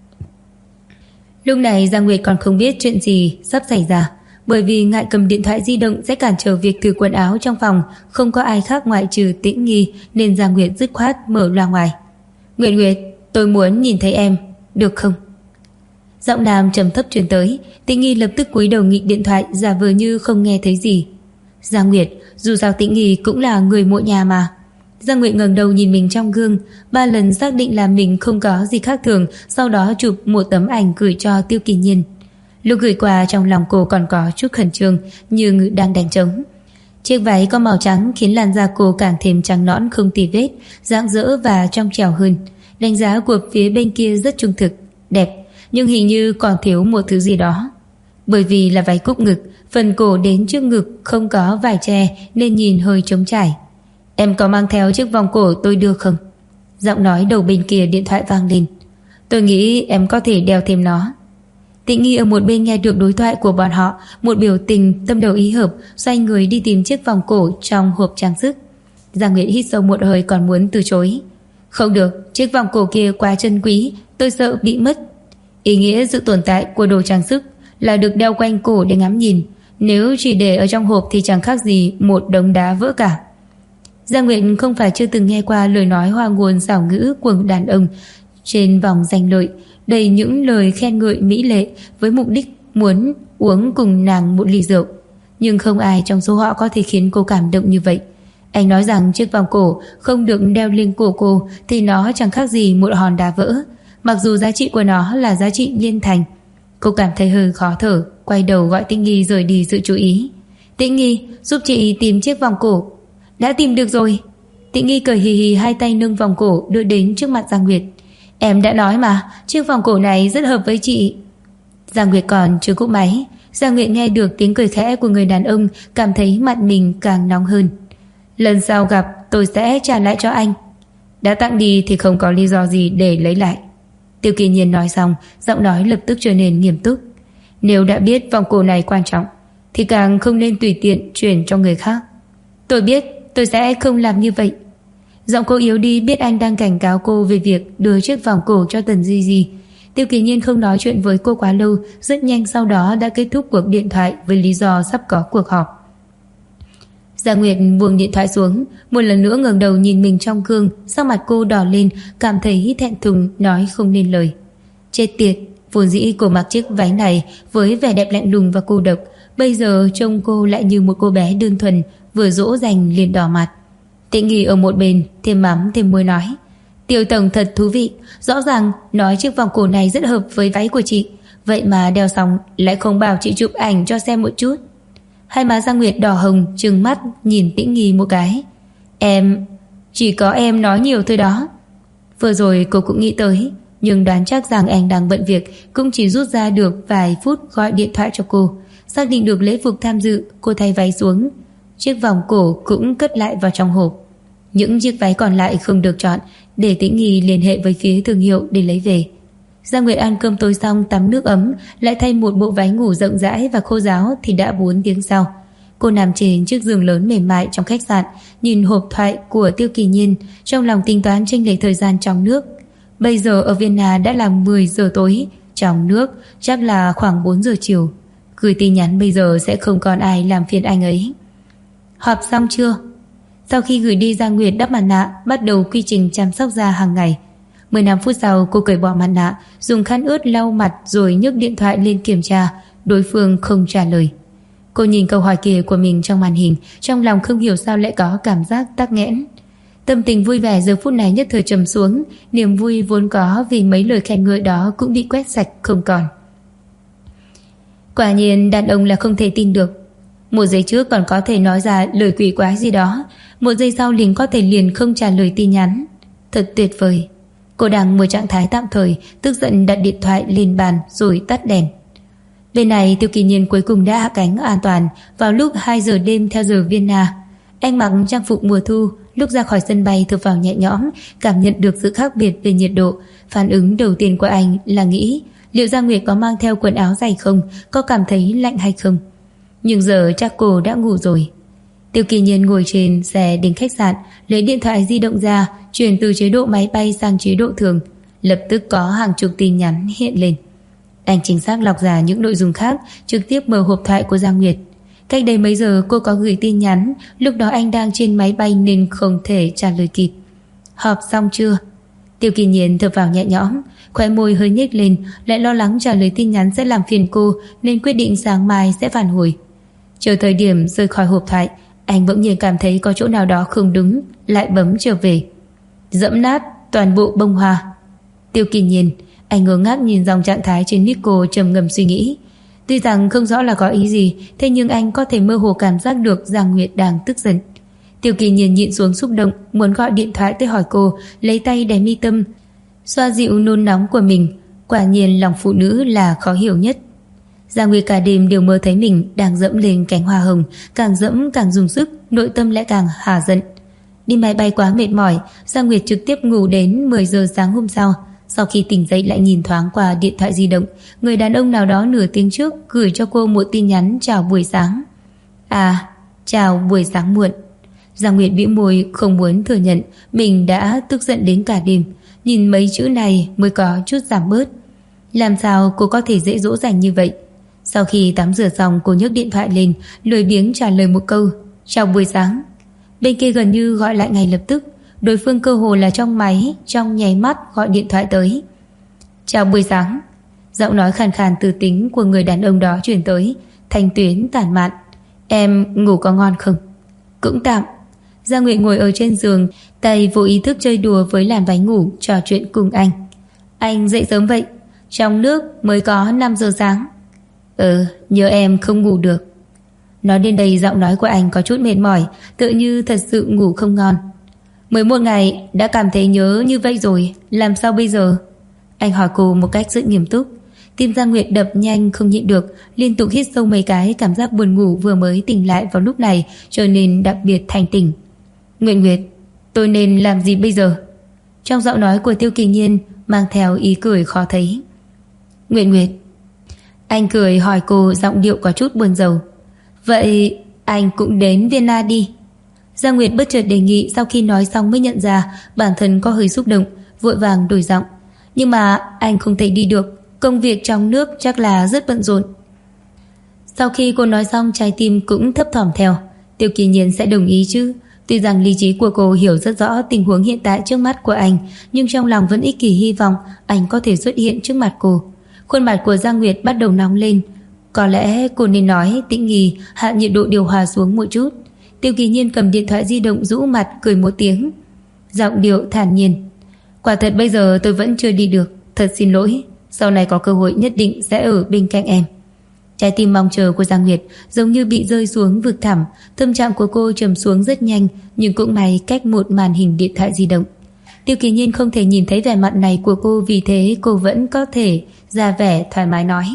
Lúc này Giang Nguyệt còn không biết chuyện gì sắp xảy ra, bởi vì ngại cầm điện thoại di động sẽ cản trở việc thử quần áo trong phòng, không có ai khác ngoại trừ Tĩnh Nghi, nên Giang Nguyệt dứt khoát mở loa ngoài. Nguyệt Nguyệt, tôi muốn nhìn thấy em, được không? Giọng nam trầm thấp truyền tới. Tĩnh Nghi lập tức cúi đầu nghịch điện thoại, giả vờ như không nghe thấy gì. Giang Nguyệt, dù sao Tĩnh Nghi cũng là người một nhà mà. Giang Nguyệt ngẩng đầu nhìn mình trong gương, 3 lần xác định là mình không có gì khác thường, sau đó chụp một tấm ảnh gửi cho Tiêu Kỳ Nhiên. Lúc gửi qua trong lòng cô còn có chút khẩn trương, như đang đánh trống. Chiếc váy có màu trắng khiến làn da cô càng thêm trắng nõn không tì vết, rạng rỡ và trong trẻo hơn. Đánh giá của phía bên kia rất trung thực, đẹp, nhưng hình như còn thiếu một thứ gì đó. Bởi vì là váy cúc ngực, phần cổ đến trước ngực không có vải che nên nhìn hơi trống trải. Em có mang theo chiếc vòng cổ tôi đưa không? Giọng nói đầu bên kia điện thoại vang lên. Tôi nghĩ em có thể đeo thêm nó. Tĩnh Nghi ở một bên nghe được đối thoại của bọn họ, một biểu tình tâm đầu ý hợp, xoay người đi tìm chiếc vòng cổ trong hộp trang sức. Giang Nguyệt hít sâu một hơi còn muốn từ chối. Không được, chiếc vòng cổ kia quá chân quý, tôi sợ bị mất. Ý nghĩa sự tồn tại của đồ trang sức là được đeo quanh cổ để ngắm nhìn, nếu chỉ để ở trong hộp thì chẳng khác gì một đống đá vỡ cả. Giang Nguyệt không phải chưa từng nghe qua lời nói hoa ngôn xảo ngữ của đàn ông trên vòng danh lợi, đầy những lời khen ngợi mỹ lệ với mục đích muốn uống cùng nàng một ly rượu. Nhưng không ai trong số họ có thể khiến cô cảm động như vậy. Anh nói rằng chiếc vòng cổ không được đeo lên cổ cô thì nó chẳng khác gì một hòn đá vỡ, mặc dù giá trị của nó là giá trị liên thành. Cô cảm thấy hơi khó thở, quay đầu gọi Tĩnh Nghi rời đi sự chú ý. Tĩnh Nghi, giúp chị tìm chiếc vòng cổ. Đã tìm được rồi. Tĩnh Nghi cười hì hì, hai tay nâng vòng cổ đưa đến trước mặt Giang Nguyệt. Em đã nói mà, chiếc vòng cổ này rất hợp với chị. Giang Nguyệt còn chưa cúp máy. Giang Nguyệt nghe được tiếng cười khẽ của người đàn ông, cảm thấy mặt mình càng nóng hơn. Lần sau gặp tôi sẽ trả lại cho anh. Đã tặng đi thì không có lý do gì để lấy lại. Tiêu Kỳ Nhiên nói xong, giọng nói lập tức trở nên nghiêm túc. Nếu đã biết vòng cổ này quan trọng thì càng không nên tùy tiện chuyển cho người khác. Tôi biết, tôi sẽ không làm như vậy. Giọng cô yếu đi, biết anh đang cảnh cáo cô về việc đưa chiếc vòng cổ cho Tần Di Di. Tiêu Kỳ Nhiên không nói chuyện với cô quá lâu, rất nhanh sau đó đã kết thúc cuộc điện thoại với lý do sắp có cuộc họp. Giang Nguyệt buông điện thoại xuống, một lần nữa ngẩng đầu nhìn mình trong gương, sắc mặt cô đỏ lên, cảm thấy thẹn thùng nói không nên lời. Chết tiệt, vốn dĩ cô mặc chiếc váy này với vẻ đẹp lạnh lùng và cô độc, bây giờ trông cô lại như một cô bé đơn thuần, vừa dỗ dành liền đỏ mặt. Tĩnh Nghi ở một bên thêm mắm thêm muối nói, Tiêu tổng thật thú vị, rõ ràng nói chiếc vòng cổ này rất hợp với váy của chị, vậy mà đeo xong lại không bảo chị chụp ảnh cho xem một chút. Hai má Giang Nguyệt đỏ hồng, trừng mắt nhìn Tĩnh Nghi một cái. Chỉ có em nói nhiều thôi đó. Vừa rồi cô cũng nghĩ tới, nhưng đoán chắc rằng anh đang bận việc, cũng chỉ rút ra được vài phút gọi điện thoại cho cô. Xác định được lễ phục tham dự, cô thay váy xuống, chiếc vòng cổ cũng cất lại vào trong hộp. Những chiếc váy còn lại không được chọn, để Tĩnh Nghi liên hệ với phía thương hiệu để lấy về. Giang Nguyệt ăn cơm tối xong tắm nước ấm, lại thay một bộ váy ngủ rộng rãi và khô ráo thì đã 4 tiếng sau. Cô nằm trên chiếc giường lớn mềm mại trong khách sạn, nhìn hộp thoại của Tiêu Kỳ Nhiên, trong lòng tính toán chênh lệch thời gian trong nước. Bây giờ ở Vienna đã là 10 giờ tối, trong nước chắc là khoảng 4 giờ chiều. Gửi tin nhắn bây giờ sẽ không còn ai làm phiền anh ấy. Họp xong chưa? Sau khi gửi đi, Giang Nguyệt đắp mặt nạ, bắt đầu quy trình chăm sóc da hàng ngày. 15 phút sau cô cởi bỏ mặt nạ, dùng khăn ướt lau mặt rồi nhấc điện thoại lên kiểm tra. Đối phương không trả lời. Cô nhìn câu hỏi kia của mình trong màn hình, trong lòng không hiểu sao lại có cảm giác tắc nghẽn. Tâm tình vui vẻ giờ phút này nhất thời trầm xuống, niềm vui vốn có vì mấy lời khen ngợi đó cũng bị quét sạch không còn. Quả nhiên đàn ông là không thể tin được. Một giây trước còn có thể nói ra lời quỷ quái gì đó, một giây sau liền có thể liền không trả lời tin nhắn. Thật tuyệt vời. Cô đang mở trạng thái tạm thời, tức giận đặt điện thoại lên bàn rồi tắt đèn. Bên này Tiêu Kỳ Nhiên cuối cùng đã hạ cánh an toàn vào lúc 2 giờ đêm theo giờ Vienna. Anh mặc trang phục mùa thu, lúc ra khỏi sân bay thở phào nhẹ nhõm, cảm nhận được sự khác biệt về nhiệt độ. Phản ứng đầu tiên của anh là nghĩ liệu Giang Nguyệt có mang theo quần áo dày không, có cảm thấy lạnh hay không. Nhưng giờ chắc cô đã ngủ rồi. Tiêu Kỳ Nhiên ngồi trên xe đến khách sạn, lấy điện thoại di động ra, chuyển từ chế độ máy bay sang chế độ thường. Lập tức có hàng chục tin nhắn hiện lên. Anh chính xác lọc ra những nội dung khác, trực tiếp mở hộp thoại của Giang Nguyệt. Cách đây mấy giờ cô có gửi tin nhắn, lúc đó anh đang trên máy bay nên không thể trả lời kịp. Họp xong chưa? Tiêu Kỳ Nhiên thở vào nhẹ nhõm, khóe môi hơi nhếch lên, lại lo lắng trả lời tin nhắn sẽ làm phiền cô nên quyết định sáng mai sẽ phản hồi. Chờ thời điểm rời khỏi hộp thoại, anh bỗng nhiên cảm thấy có chỗ nào đó không đúng, lại bấm trở về. Dẫm nát toàn bộ bông hoa. Tiêu Kỳ Nhiên, anh ngơ ngác nhìn dòng trạng thái trên nick cô, trầm ngâm suy nghĩ. Tuy rằng không rõ là có ý gì, thế nhưng anh có thể mơ hồ cảm giác được Giang Nguyệt đang tức giận. Tiêu Kỳ Nhiên nhịn xuống xúc động, muốn gọi điện thoại tới hỏi cô, lấy tay đè mi tâm, xoa dịu nôn nóng của mình. Quả nhiên lòng phụ nữ là khó hiểu nhất. Giang Nguyệt cả đêm đều mơ thấy mình đang dẫm lên cánh hoa hồng, càng dẫm càng dùng sức, nội tâm lại càng hả giận. Đi máy bay quá mệt mỏi, Giang Nguyệt trực tiếp ngủ đến 10 giờ sáng hôm sau. Sau khi tỉnh dậy lại nhìn thoáng qua điện thoại di động, người đàn ông nào đó nửa tiếng trước gửi cho cô một tin nhắn chào buổi sáng. À, chào buổi sáng muộn. Giang Nguyệt bĩu môi, không muốn thừa nhận mình đã tức giận đến cả đêm. Nhìn mấy chữ này mới có chút giảm bớt. Làm sao cô có thể dễ dỗ dành như vậy? Sau khi tắm rửa xong, cô nhấc điện thoại lên, lười biếng trả lời một câu chào buổi sáng. Bên kia gần như gọi lại ngay lập tức. Đối phương cơ hồ là trong máy, trong nháy mắt gọi điện thoại tới. Chào buổi sáng. Giọng nói khàn khàn từ tính của người đàn ông đó truyền tới, thanh tuyến tản mạn. Em ngủ có ngon không? Cũng tạm. Giang Nguyệt ngồi ở trên giường, tay vô ý thức chơi đùa với làn váy ngủ, trò chuyện cùng anh. Anh dậy sớm vậy? Trong nước mới có 5 giờ sáng. Nhớ em không ngủ được. Nói đến đây giọng nói của anh có chút mệt mỏi, tựa như thật sự ngủ không ngon. Mới một ngày đã cảm thấy nhớ như vậy rồi, làm sao bây giờ? Anh hỏi cô một cách rất nghiêm túc. Tim Giang Nguyệt đập nhanh không nhịn được, liên tục hít sâu mấy cái, cảm giác buồn ngủ vừa mới tỉnh lại vào lúc này trở nên đặc biệt thanh tỉnh. Nguyệt, tôi nên làm gì bây giờ? Trong giọng nói của Tiêu Kỳ Nhiên mang theo ý cười khó thấy. Nguyệt. Anh cười hỏi cô, giọng điệu có chút buồn rầu. Vậy anh cũng đến Vienna đi. Giang Nguyệt bất chợt đề nghị, sau khi nói xong mới nhận ra bản thân có hơi xúc động, vội vàng đổi giọng. Nhưng mà anh không thể đi được, công việc trong nước chắc là rất bận rộn. Sau khi cô nói xong, trái tim cũng thấp thỏm theo. Tiêu Kỳ Nhiên sẽ đồng ý chứ? Tuy rằng lý trí của cô hiểu rất rõ tình huống hiện tại trước mắt của anh, nhưng trong lòng vẫn ích kỷ hy vọng anh có thể xuất hiện trước mặt cô. Khuôn mặt của Giang Nguyệt bắt đầu nóng lên. Có lẽ cô nên nói Tĩnh Nghi hạ nhiệt độ điều hòa xuống một chút. Tiêu Kỳ Nhiên cầm điện thoại di động rũ mặt cười một tiếng, giọng điệu thản nhiên. Quả thật bây giờ tôi vẫn chưa đi được, thật xin lỗi. Sau này có cơ hội nhất định sẽ ở bên cạnh em. Trái tim mong chờ của Giang Nguyệt giống như bị rơi xuống vực thẳm. Tâm trạng của cô trầm xuống rất nhanh, nhưng cũng may cách một màn hình điện thoại di động. Tiêu Kỳ Nhiên không thể nhìn thấy vẻ mặt này của cô, vì thế cô vẫn có thể ra vẻ thoải mái nói: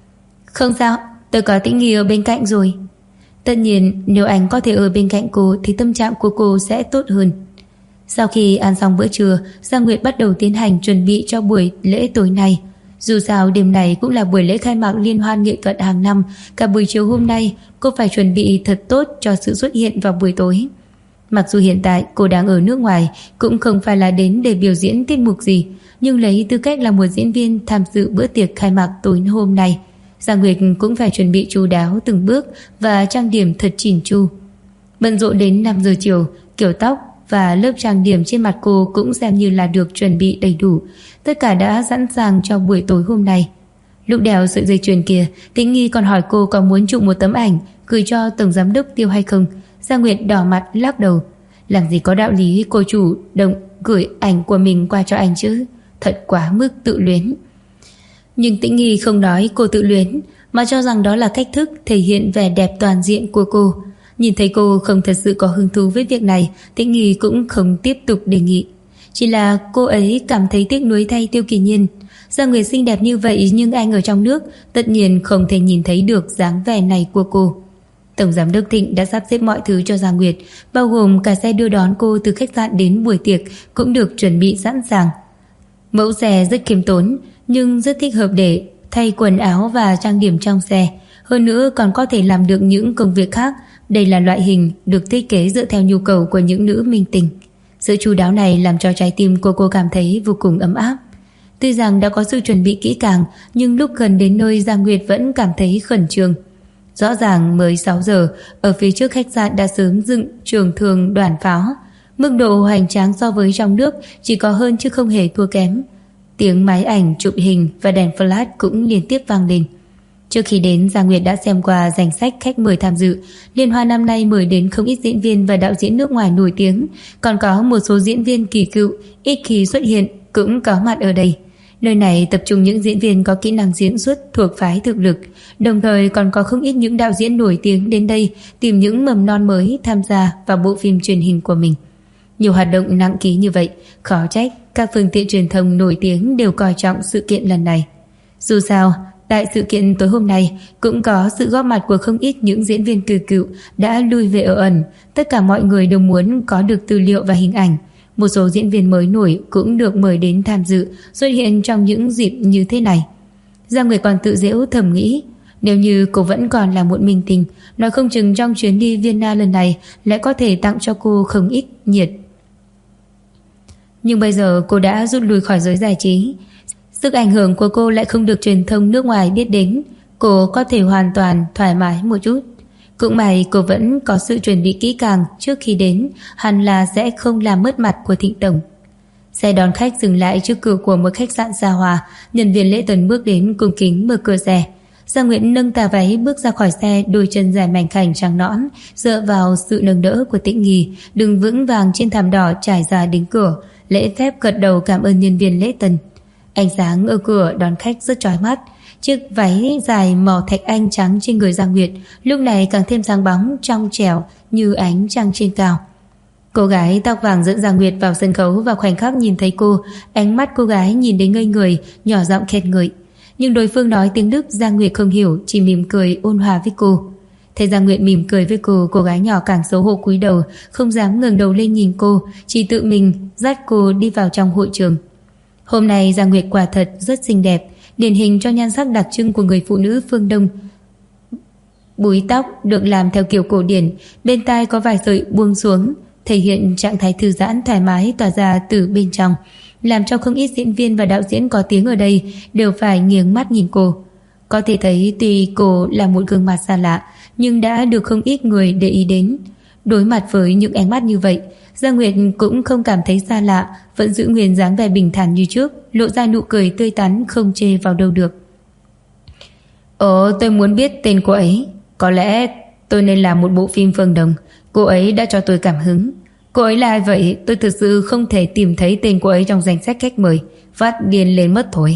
Không sao, tôi có Tĩnh Nghi ở bên cạnh rồi. Tất nhiên nếu anh có thể ở bên cạnh cô thì tâm trạng của cô sẽ tốt hơn. Sau khi ăn xong bữa trưa, Giang Nguyệt bắt đầu tiến hành chuẩn bị cho buổi lễ tối nay. Dù sao đêm này cũng là buổi lễ khai mạc liên hoan nghệ thuật hàng năm, cả buổi chiều hôm nay cô phải chuẩn bị thật tốt cho sự xuất hiện vào buổi tối. Mặc dù hiện tại cô đang ở nước ngoài, cũng không phải là đến để biểu diễn tiết mục gì, nhưng lấy tư cách là một diễn viên tham dự bữa tiệc khai mạc tối hôm nay, Giang Nguyệt cũng phải chuẩn bị chu đáo từng bước và trang điểm thật chỉn chu. Bận rộn đến 5 giờ chiều, kiểu tóc và lớp trang điểm trên mặt cô cũng xem như là được chuẩn bị đầy đủ. Tất cả đã sẵn sàng cho buổi tối hôm nay. Lúc đeo sợi dây chuyền kia, Tĩnh Nghi còn hỏi cô có muốn chụp một tấm ảnh gửi cho tổng giám đốc Tiêu hay không. Giang Nguyệt đỏ mặt lắc đầu. Làm gì có đạo lý cô chủ động gửi ảnh của mình qua cho anh chứ, thật quá mức tự luyến. Nhưng Tĩnh Nghi không nói cô tự luyến, mà cho rằng đó là cách thức thể hiện vẻ đẹp toàn diện của cô. Nhìn thấy cô không thật sự có hứng thú với việc này, Tĩnh Nghi cũng không tiếp tục đề nghị. Chỉ là cô ấy cảm thấy tiếc nuối thay Tiêu Kỳ Nhiên. Giang Nguyệt xinh đẹp như vậy nhưng anh ở trong nước tất nhiên không thể nhìn thấy được dáng vẻ này của cô. Tổng giám đốc Thịnh đã sắp xếp mọi thứ cho Giang Nguyệt, bao gồm cả xe đưa đón cô từ khách sạn đến buổi tiệc cũng được chuẩn bị sẵn sàng. Mẫu xe rất khiêm tốn nhưng rất thích hợp để thay quần áo và trang điểm trong xe. Hơn nữa còn có thể làm được những công việc khác. Đây là loại hình được thiết kế dựa theo nhu cầu của những nữ minh tinh. Sự chu đáo này làm cho trái tim của cô cảm thấy vô cùng ấm áp. Tuy rằng đã có sự chuẩn bị kỹ càng, nhưng lúc gần đến nơi Giang Nguyệt vẫn cảm thấy khẩn trương. Rõ ràng mới 6 giờ, ở phía trước khách sạn đã sớm dựng trường thường đoàn pháo. Mức độ hoành tráng so với trong nước chỉ có hơn chứ không hề thua kém. Tiếng máy ảnh, chụp hình và đèn flash cũng liên tiếp vang lên. Trước khi đến, Giang Nguyệt đã xem qua danh sách khách mời tham dự. Liên hoan năm nay mời đến không ít diễn viên và đạo diễn nước ngoài nổi tiếng, còn có một số diễn viên kỳ cựu ít khi xuất hiện cũng có mặt ở đây. Nơi này tập trung những diễn viên có kỹ năng diễn xuất thuộc phái thực lực, đồng thời còn có không ít những đạo diễn nổi tiếng đến đây tìm những mầm non mới tham gia vào bộ phim truyền hình của mình. Nhiều hoạt động nặng ký như vậy, khó trách các phương tiện truyền thông nổi tiếng đều coi trọng sự kiện lần này. Dù sao, tại sự kiện tối hôm nay cũng có sự góp mặt của không ít những diễn viên kỳ cựu đã lui về ở ẩn. Tất cả mọi người đều muốn có được tư liệu và hình ảnh. Một số diễn viên mới nổi cũng được mời đến tham dự, xuất hiện trong những dịp như thế này. Giang Nguyệt còn tự giễu thầm nghĩ, nếu như cô vẫn còn là một minh tinh, nói không chừng trong chuyến đi Vienna lần này lại có thể tặng cho cô không ít nhiệt. Nhưng bây giờ cô đã rút lui khỏi giới giải trí, sức ảnh hưởng của cô lại không được truyền thông nước ngoài biết đến. Cô có thể hoàn toàn thoải mái một chút. Cũng may cô vẫn có sự chuẩn bị kỹ càng trước khi đến, hẳn là sẽ không làm mất mặt của Thịnh tổng. Xe đón khách dừng lại trước cửa của một khách sạn xa hoa. Nhân viên lễ tân bước đến cung kính mở cửa xe. Giang Nguyệt nâng tà váy bước ra khỏi xe, đôi chân dài mảnh khảnh trắng nõn dựa vào sự nâng đỡ của Tĩnh Nghi, đứng vững vàng trên thảm đỏ trải ra đến cửa, lễ phép gật đầu cảm ơn nhân viên lễ tân. Ánh sáng ở cửa đón khách rất chói mắt. Chiếc váy dài màu thạch anh trắng trên người Giang Nguyệt lúc này càng thêm sáng bóng trong trẻo như ánh trăng trên cao. Cô gái tóc vàng dẫn Giang Nguyệt vào sân khấu, và khoảnh khắc nhìn thấy cô, ánh mắt cô gái nhìn đến ngây người, nhỏ giọng khen ngợi. Nhưng đối phương nói tiếng Đức Giang Nguyệt không hiểu, chỉ mỉm cười ôn hòa với cô. Thấy Giang Nguyệt mỉm cười với cô gái nhỏ càng xấu hổ cúi đầu, không dám ngẩng đầu lên nhìn cô, chỉ tự mình dắt cô đi vào trong hội trường. Hôm nay Giang Nguyệt quả thật rất xinh đẹp, điển hình cho nhan sắc đặc trưng của người phụ nữ phương Đông. Búi tóc được làm theo kiểu cổ điển, bên tai có vài sợi buông xuống, thể hiện trạng thái thư giãn thoải mái tỏa ra từ bên trong, làm cho không ít diễn viên và đạo diễn có tiếng ở đây đều phải nghiêng mắt nhìn cô. Có thể thấy tuy cô là một gương mặt xa lạ, nhưng đã được không ít người để ý đến. Đối mặt với những ánh mắt như vậy, Giang Nguyệt cũng không cảm thấy xa lạ, vẫn giữ nguyên dáng vẻ bình thản như trước, lộ ra nụ cười tươi tắn không chê vào đâu được. Tôi muốn biết tên cô ấy. Có lẽ tôi nên làm một bộ phim Phương Đông. Cô ấy đã cho tôi cảm hứng. Cô ấy là ai vậy? Tôi thực sự không thể tìm thấy tên cô ấy trong danh sách khách mời. Phát điên lên mất thôi.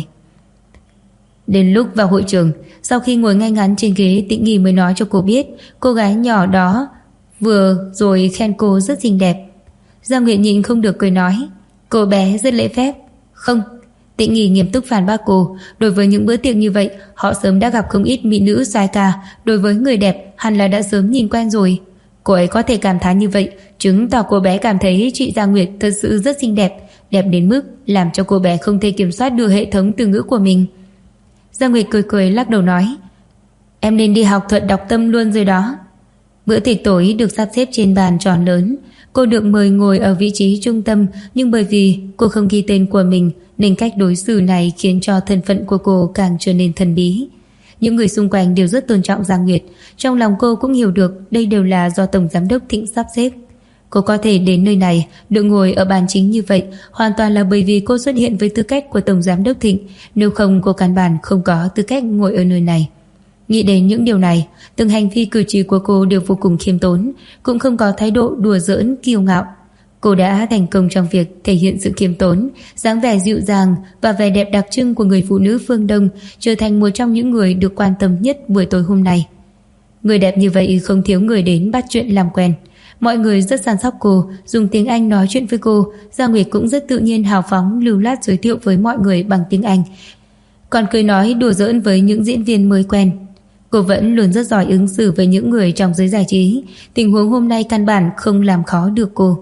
Đến lúc vào hội trường, sau khi ngồi ngay ngắn trên ghế, Tĩnh Nghi mới nói cho cô biết cô gái nhỏ đó vừa rồi khen cô rất xinh đẹp. Giang Nguyệt nhịn không được cười nói, cô bé rất lễ phép. Không. Tĩnh Nghi nghiêm túc phản bác cô. Đối với những bữa tiệc như vậy, họ sớm đã gặp không ít mỹ nữ soái ca. Đối với người đẹp, hẳn là đã sớm nhìn quen rồi. Cô ấy có thể cảm thán như vậy, chứng tỏ cô bé cảm thấy chị Giang Nguyệt thật sự rất xinh đẹp, đẹp đến mức làm cho cô bé không thể kiểm soát được hệ thống từ ngữ của mình. Giang Nguyệt cười cười lắc đầu nói, em nên đi học thuật đọc tâm luôn rồi đó. Bữa tiệc tối được sắp xếp trên bàn tròn lớn. Cô được mời ngồi ở vị trí trung tâm, nhưng bởi vì cô không ghi tên của mình nên cách đối xử này khiến cho thân phận của cô càng trở nên thần bí. Những người xung quanh đều rất tôn trọng Giang Nguyệt. Trong lòng cô cũng hiểu được đây đều là do Tổng Giám đốc Thịnh sắp xếp. Cô có thể đến nơi này được ngồi ở bàn chính như vậy hoàn toàn là bởi vì cô xuất hiện với tư cách của Tổng Giám đốc Thịnh. Nếu không, cô căn bản không có tư cách ngồi ở nơi này. Nghĩ đến những điều này, từng hành vi cử chỉ của cô đều vô cùng khiêm tốn, cũng không có thái độ đùa giỡn kiêu ngạo. Cô đã thành công trong việc thể hiện sự khiêm tốn, dáng vẻ dịu dàng và vẻ đẹp đặc trưng của người phụ nữ phương Đông, trở thành một trong những người được quan tâm nhất buổi tối hôm nay. Người đẹp như vậy không thiếu người đến bắt chuyện làm quen. Mọi người rất săn sóc cô, dùng tiếng Anh nói chuyện với cô. Giang Nguyệt cũng rất tự nhiên hào phóng lưu loát giới thiệu với mọi người bằng tiếng Anh, còn cười nói đùa giỡn với những diễn viên mới quen. Cô vẫn luôn rất giỏi ứng xử với những người trong giới giải trí. Tình huống hôm nay căn bản không làm khó được cô.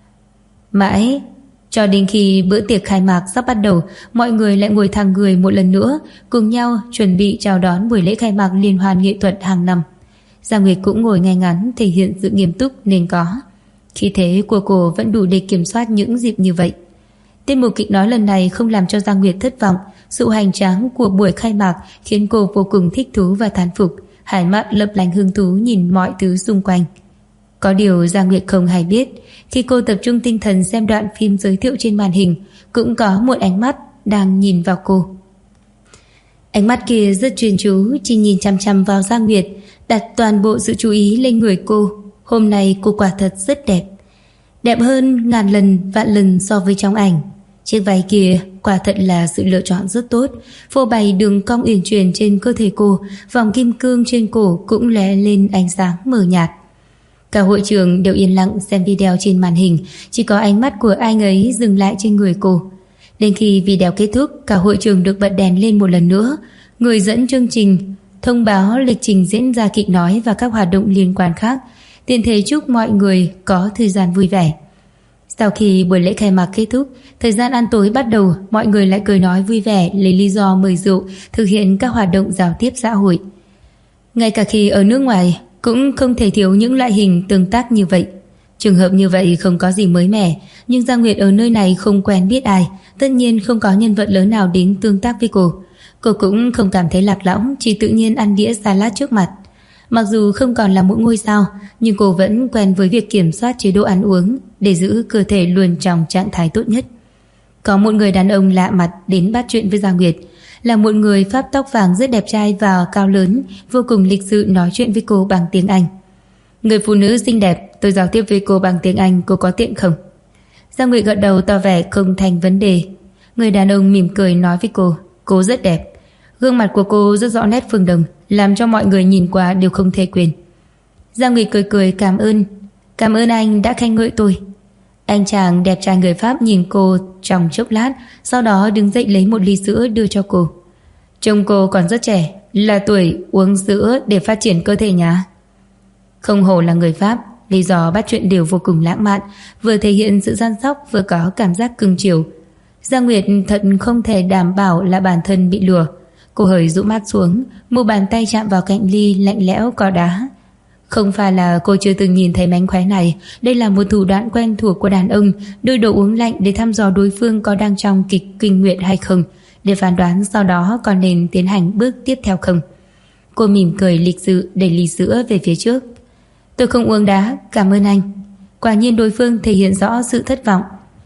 Mãi cho đến khi bữa tiệc khai mạc sắp bắt đầu, mọi người lại ngồi thẳng người một lần nữa, cùng nhau chuẩn bị chào đón buổi lễ khai mạc liên hoan nghệ thuật hàng năm. Giang Nguyệt cũng ngồi ngay ngắn, thể hiện sự nghiêm túc nên có. Khí thế của cô vẫn đủ để kiểm soát những dịp như vậy. Tiết mục kịch nói lần này không làm cho Giang Nguyệt thất vọng. Sự hoành tráng của buổi khai mạc khiến cô vô cùng thích thú và thán phục, hai mắt lấp lánh hứng thú nhìn mọi thứ xung quanh. Có điều Giang Nguyệt không hay biết, khi cô tập trung tinh thần xem đoạn phim giới thiệu trên màn hình, cũng có một ánh mắt đang nhìn vào cô. Ánh mắt kia rất chuyên chú, chỉ nhìn chăm chăm vào Giang Nguyệt, đặt toàn bộ sự chú ý lên người cô. Hôm nay cô quả thật rất đẹp, đẹp hơn ngàn lần vạn lần so với trong ảnh. Chiếc váy kia quả thật là sự lựa chọn rất tốt, phô bày đường cong uyển chuyển trên cơ thể cô, vòng kim cương trên cổ cũng lóe lên ánh sáng mờ nhạt. Cả hội trường đều yên lặng xem video trên màn hình, chỉ có ánh mắt của anh ấy dừng lại trên người cô. Đến khi video kết thúc, cả hội trường được bật đèn lên một lần nữa. Người dẫn chương trình thông báo lịch trình diễn ra kịch nói và các hoạt động liên quan khác, tiện thể chúc mọi người có thời gian vui vẻ. Sau khi buổi lễ khai mạc kết thúc, thời gian ăn tối bắt đầu, mọi người lại cười nói vui vẻ lấy lý do mời rượu, thực hiện các hoạt động giao tiếp xã hội. Ngay cả khi ở nước ngoài cũng không thể thiếu những loại hình tương tác như vậy. Trường hợp như vậy không có gì mới mẻ, nhưng Giang Nguyệt ở nơi này không quen biết ai, tất nhiên không có nhân vật lớn nào đến tương tác với cô. Cô cũng không cảm thấy lạc lõng, chỉ tự nhiên ăn đĩa salad trước mặt. Mặc dù không còn là một ngôi sao, nhưng cô vẫn quen với việc kiểm soát chế độ ăn uống để giữ cơ thể luôn trong trạng thái tốt nhất. Có một người đàn ông lạ mặt đến bắt chuyện với Giang Nguyệt, là một người Pháp tóc vàng rất đẹp trai và cao lớn, vô cùng lịch sự nói chuyện với cô bằng tiếng Anh. Người phụ nữ xinh đẹp, tôi giao tiếp với cô bằng tiếng Anh, cô có tiện không? Giang Nguyệt gật đầu tỏ vẻ không thành vấn đề. Người đàn ông mỉm cười nói với cô rất đẹp. Gương mặt của cô rất rõ nét phương Đông, làm cho mọi người nhìn qua đều không thể quên. Giang Nguyệt cười cười cảm ơn anh đã khen ngợi tôi. Anh chàng đẹp trai người Pháp nhìn cô trong chốc lát, sau đó đứng dậy lấy một ly sữa đưa cho cô. Trông cô còn rất trẻ, là tuổi uống sữa để phát triển cơ thể nhá. Không hổ là người Pháp, lý do bắt chuyện đều vô cùng lãng mạn, vừa thể hiện sự săn sóc vừa có cảm giác cưng chiều. Giang Nguyệt thật không thể đảm bảo là bản thân bị lừa. Cô hơi rũ mắt xuống, một bàn tay chạm vào cạnh ly lạnh lẽo có đá. Không phải là cô chưa từng nhìn thấy mánh khóe này, đây là một thủ đoạn quen thuộc của đàn ông, đưa đồ uống lạnh để thăm dò đối phương có đang trong kịch kinh nguyệt hay không, để phán đoán sau đó còn nên tiến hành bước tiếp theo không. Cô mỉm cười lịch sự đẩy ly sữa về phía trước. Tôi không uống đá, cảm ơn anh. Quả nhiên đối phương thể hiện rõ sự thất vọng.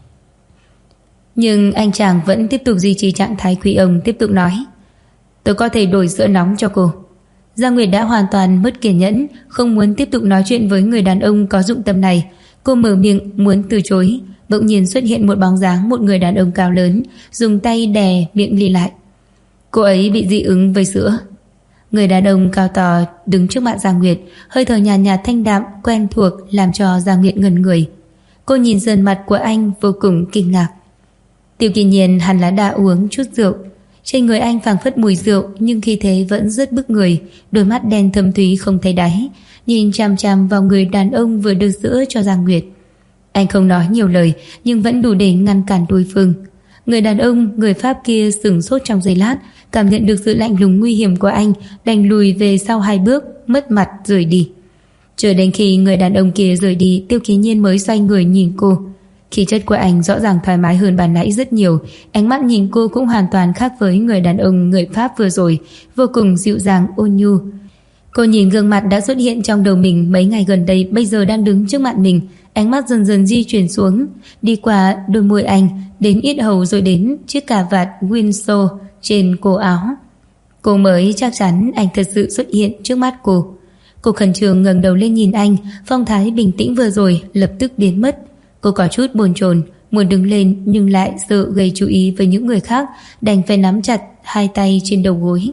Nhưng anh chàng vẫn tiếp tục duy trì trạng thái quý ông, tiếp tục nói, tôi có thể đổi sữa nóng cho cô. Giang Nguyệt đã hoàn toàn mất kiên nhẫn, không muốn tiếp tục nói chuyện với người đàn ông có dụng tâm này. Cô mở miệng muốn từ chối, bỗng nhiên xuất hiện một bóng dáng một người đàn ông cao lớn, dùng tay đè miệng Ly lại. Cô ấy bị dị ứng với sữa. Người đàn ông cao to đứng trước mặt Giang Nguyệt, hơi thở nhàn nhạt thanh đạm quen thuộc làm cho Giang Nguyệt ngẩn người. Cô nhìn dần mặt của anh vô cùng kinh ngạc. Tiêu Kỳ Nhiên hẳn là đã uống chút rượu. Trên người anh phảng phất mùi rượu nhưng khí thế vẫn rất bức người, đôi mắt đen thâm thúy không thấy đáy, nhìn chằm chằm vào người đàn ông vừa đưa sữa cho Giang Nguyệt. Anh không nói nhiều lời nhưng vẫn đủ để ngăn cản đối phương. Người đàn ông, người Pháp kia sửng sốt trong giây lát, cảm nhận được sự lạnh lùng nguy hiểm của anh, đành lùi về sau 2 bước, mất mặt rời đi. Chờ đến khi người đàn ông kia rời đi, Tiêu Kỳ Nhiên mới xoay người nhìn cô. Khí chất của anh rõ ràng thoải mái hơn ban nãy rất nhiều, ánh mắt nhìn cô cũng hoàn toàn khác với người đàn ông người Pháp vừa rồi, vô cùng dịu dàng ôn nhu. Cô nhìn gương mặt đã xuất hiện trong đầu mình mấy ngày gần đây bây giờ đang đứng trước mặt mình, ánh mắt dần dần di chuyển xuống, đi qua đôi môi anh, đến yết hầu rồi đến chiếc cà vạt Windsor trên cổ áo. Cô mới chắc chắn anh thật sự xuất hiện trước mắt cô. Cô khẩn trương ngẩng đầu lên nhìn anh, phong thái bình tĩnh vừa rồi lập tức biến mất. Cô có chút bồn chồn, muốn đứng lên nhưng lại sợ gây chú ý với những người khác, đành phải nắm chặt 2 tay trên đầu gối.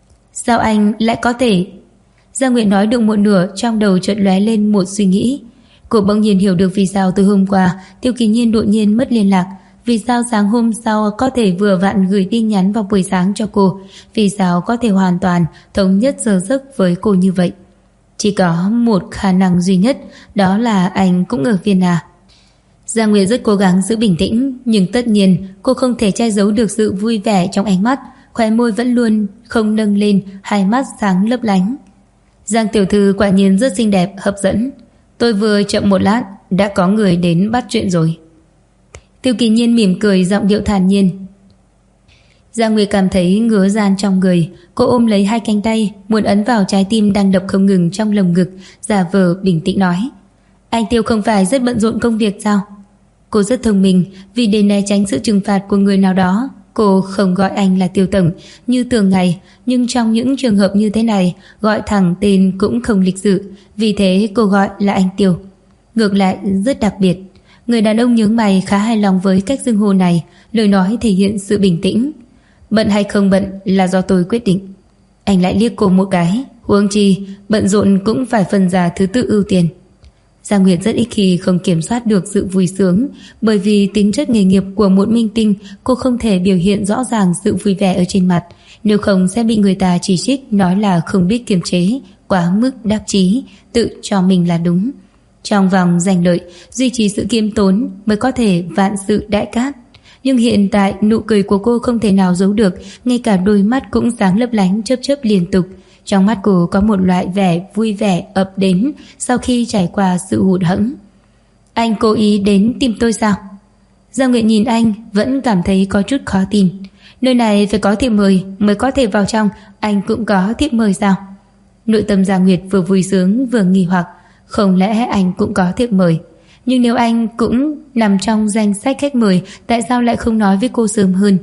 Sao anh lại có thể? Giang Nguyệt nói được một nửa, trong đầu chợt lóe lên một suy nghĩ. Cô bỗng nhiên hiểu được vì sao từ hôm qua Tiêu Kỳ Nhiên đột nhiên mất liên lạc, vì sao sáng hôm sau có thể vừa vặn gửi tin nhắn vào buổi sáng cho cô, vì sao có thể hoàn toàn thống nhất giờ giấc với cô như vậy. Chỉ có một khả năng duy nhất, đó là anh cũng ở Vienna. Giang Nguyệt rất cố gắng giữ bình tĩnh, nhưng tất nhiên cô không thể che giấu được sự vui vẻ trong ánh mắt, khóe môi vẫn luôn không nâng lên, hai mắt sáng lấp lánh. Giang tiểu thư quả nhiên rất xinh đẹp, hấp dẫn. Tôi vừa chậm một lát đã có người đến bắt chuyện rồi. Tiêu Kỳ Nhiên mỉm cười, giọng điệu thản nhiên. Giang Nguyệt cảm thấy ngứa ran trong người, cô ôm lấy 2 cánh tay, muốn ấn vào trái tim đang đập không ngừng trong lồng ngực, giả vờ bình tĩnh nói: Anh Tiêu không phải rất bận rộn công việc sao? Cô rất thông minh, vì để né tránh sự trừng phạt của người nào đó, cô không gọi anh là Tiêu tổng như thường ngày, nhưng trong những trường hợp như thế này, gọi thẳng tên cũng không lịch sự, vì thế cô gọi là anh Tiêu. Ngược lại rất đặc biệt. Người đàn ông nhướng mày, khá hài lòng với cách xưng hô này, lời nói thể hiện sự bình tĩnh. Bận hay không bận là do tôi quyết định. Anh lại liếc cô một cái, huống chi bận rộn cũng phải phân ra thứ tự ưu tiên. Giang Nguyệt rất ít khi không kiểm soát được sự vui sướng, bởi vì tính chất nghề nghiệp của một minh tinh, cô không thể biểu hiện rõ ràng sự vui vẻ ở trên mặt, nếu không sẽ bị người ta chỉ trích, nói là không biết kiềm chế, quá mức đắc chí, tự cho mình là đúng. Trong vòng giành lợi, duy trì sự kiêm tốn mới có thể vạn sự đại cát. Nhưng hiện tại nụ cười của cô không thể nào giấu được, ngay cả đôi mắt cũng sáng lấp lánh chớp chớp liên tục. Trong mắt cô có một loại vẻ vui vẻ ập đến sau khi trải qua sự hụt hẫng. Anh cố ý đến tìm tôi sao? Giang Nguyệt nhìn anh vẫn cảm thấy có chút khó tin. Nơi này phải có thiệp mời mới có thể vào trong, anh cũng có thiệp mời sao? Nội tâm Giang Nguyệt vừa vui sướng vừa nghi hoặc, không lẽ anh cũng có thiệp mời? Nhưng nếu anh cũng nằm trong danh sách khách mời, tại sao lại không nói với cô sớm hơn?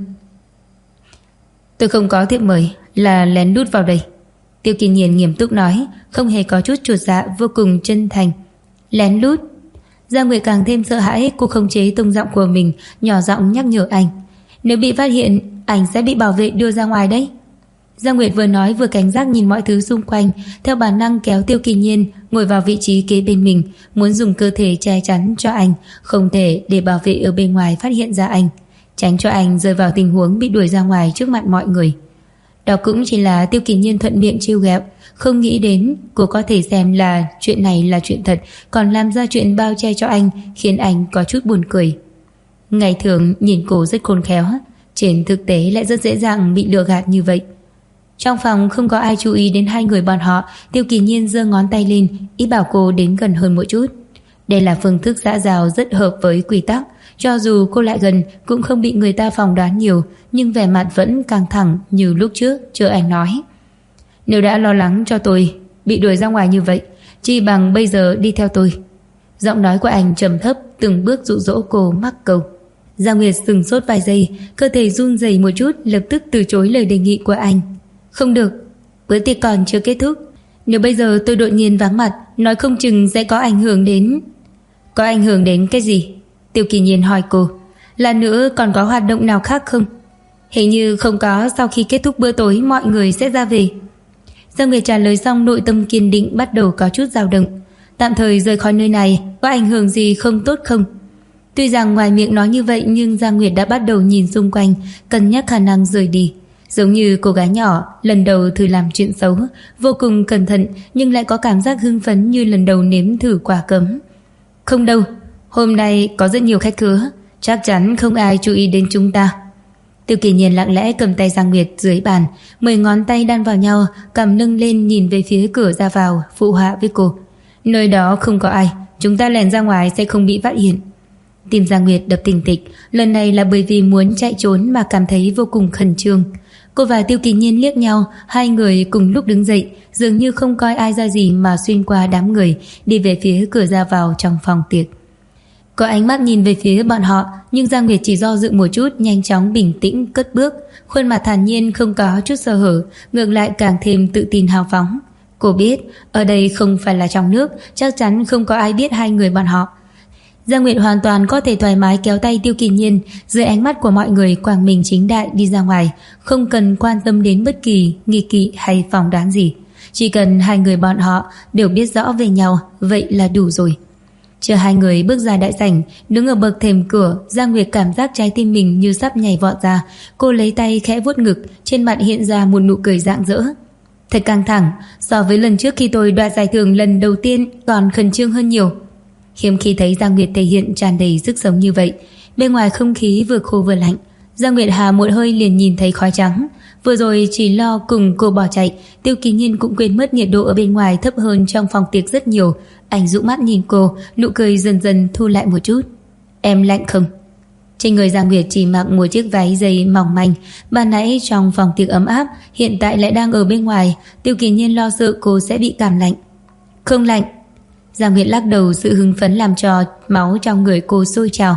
Tôi không có thiệp mời, là lén lút vào đây. Tiêu Kỳ Nhiên nghiêm túc nói, không hề có chút chột dạ, vô cùng chân thành. Lén lút? Giang Nguyệt càng thêm sợ hãi, cô khống chế tông giọng của mình, nhỏ giọng nhắc nhở anh. Nếu bị phát hiện, anh sẽ bị bảo vệ đưa ra ngoài đấy. Giang Nguyệt vừa nói vừa cảnh giác nhìn mọi thứ xung quanh, theo bản năng kéo Tiêu Kỳ Nhiên ngồi vào vị trí kế bên mình, muốn dùng cơ thể che chắn cho anh, không thể để bảo vệ ở bên ngoài phát hiện ra anh, tránh cho anh rơi vào tình huống bị đuổi ra ngoài trước mặt mọi người. Đó cũng chỉ là Tiêu Kỳ Nhiên thuận miệng trêu ghẹo, không nghĩ đến cô có thể xem là chuyện này là chuyện thật, còn làm ra chuyện bao che cho anh, khiến anh có chút buồn cười. Ngày thường nhìn cô rất khôn khéo, trên thực tế lại rất dễ dàng bị lừa gạt như vậy. Trong phòng không có ai chú ý đến hai người bọn họ, Tiêu Kỳ Nhiên giơ ngón tay lên, ý bảo cô đến gần hơn một chút. Đây là phương thức xã giao rất hợp với quy tắc, cho dù cô lại gần cũng không bị người ta phỏng đoán nhiều, nhưng vẻ mặt vẫn căng thẳng như lúc trước, chờ anh nói. Nếu đã lo lắng cho tôi bị đuổi ra ngoài như vậy, chi bằng bây giờ đi theo tôi. Giọng nói của anh trầm thấp, từng bước dụ dỗ cô mắc câu. Giang Nguyệt sừng sốt vài giây, cơ thể run rẩy một chút, lập tức từ chối lời đề nghị của anh. Không được, bữa tiệc còn chưa kết thúc. Nếu bây giờ tôi đột nhiên vắng mặt, nói không chừng sẽ có ảnh hưởng đến... Có ảnh hưởng đến cái gì? Tiêu Kỳ Nhiên hỏi cô. Là nữa còn có hoạt động nào khác không? Hình như không có, sau khi kết thúc bữa tối mọi người sẽ ra về. Giang Nguyệt trả lời xong, nội tâm kiên định bắt đầu có chút dao động. Tạm thời rời khỏi nơi này có ảnh hưởng gì không tốt không? Tuy rằng ngoài miệng nói như vậy nhưng Giang Nguyệt đã bắt đầu nhìn xung quanh, cân nhắc khả năng rời đi. Giống như cô gái nhỏ lần đầu thử làm chuyện xấu, vô cùng cẩn thận nhưng lại có cảm giác hưng phấn như lần đầu nếm thử quả cấm. Không đâu, hôm nay có rất nhiều khách khứa, chắc chắn không ai chú ý đến chúng ta. Tiêu Kỳ Nhiên lặng lẽ cầm tay Giang Nguyệt dưới bàn, 10 ngón tay đan vào nhau, cầm nâng lên nhìn về phía cửa ra vào, phụ họa với cô. Nơi đó không có ai, chúng ta lẻn ra ngoài sẽ không bị phát hiện. Tim Giang Nguyệt đập thình thịch, lần này là bởi vì muốn chạy trốn mà cảm thấy vô cùng khẩn trương. Cô và Tiêu Kỳ Nhiên liếc nhau, hai người cùng lúc đứng dậy, dường như không coi ai ra gì mà xuyên qua đám người, đi về phía cửa ra vào trong phòng tiệc. Có ánh mắt nhìn về phía bọn họ, nhưng Giang Nguyệt chỉ do dự một chút, nhanh chóng bình tĩnh cất bước, khuôn mặt thản nhiên không có chút sơ hở, ngược lại càng thêm tự tin hào phóng. Cô biết, ở đây không phải là trong nước, chắc chắn không có ai biết hai người bọn họ. Giang Nguyệt hoàn toàn có thể thoải mái kéo tay Tiêu Kỳ Nhiên, dưới ánh mắt của mọi người quang minh chính đại đi ra ngoài, không cần quan tâm đến bất kỳ nghi kỵ hay phỏng đoán gì. Chỉ cần hai người bọn họ đều biết rõ về nhau, vậy là đủ rồi. Chờ hai người bước ra đại sảnh, đứng ở bậc thềm cửa, Giang Nguyệt cảm giác trái tim mình như sắp nhảy vọt ra. Cô lấy tay khẽ vuốt ngực, trên mặt hiện ra một nụ cười rạng rỡ. Thật căng thẳng, so với lần trước khi tôi đoạt giải thưởng lần đầu tiên còn khẩn trương hơn nhiều. Hiếm khi thấy Giang Nguyệt thể hiện tràn đầy sức sống như vậy. Bên ngoài không khí vừa khô vừa lạnh, Giang Nguyệt hà một hơi liền nhìn thấy khói trắng. Vừa rồi chỉ lo cùng cô bỏ chạy, Tiêu Kỳ Nhiên cũng quên mất nhiệt độ ở bên ngoài thấp hơn trong phòng tiệc rất nhiều. Anh dụ mắt nhìn cô, nụ cười dần dần thu lại một chút. Em lạnh không? Trên người Giang Nguyệt chỉ mặc một chiếc váy dày mỏng manh, ban nãy trong phòng tiệc ấm áp, hiện tại lại đang ở bên ngoài. Tiêu Kỳ Nhiên lo sợ cô sẽ bị cảm lạnh. Không lạnh. Giang Nguyệt lắc đầu, sự hưng phấn làm cho máu trong người cô sôi trào.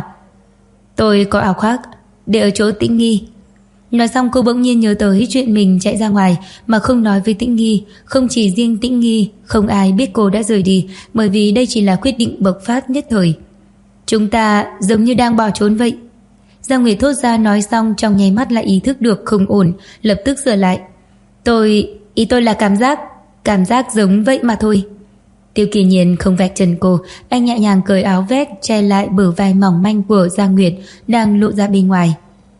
Tôi có áo khoác, để ở chỗ Tĩnh Nghi. Nói xong cô bỗng nhiên nhớ tới chuyện mình chạy ra ngoài mà không nói với Tĩnh Nghi. Không chỉ riêng Tĩnh Nghi, không ai biết cô đã rời đi, bởi vì đây chỉ là quyết định bộc phát nhất thời. Chúng ta giống như đang bỏ trốn vậy. Giang Nguyệt thốt ra, nói xong trong nháy mắt lại ý thức được không ổn, lập tức sửa lại. Ý tôi là cảm giác giống vậy mà thôi. Tiêu Kỳ Nhiên không vạch trần cô, anh nhẹ nhàng cởi áo vest che lại bờ vai mỏng manh của Giang Nguyệt đang lộ ra bên ngoài.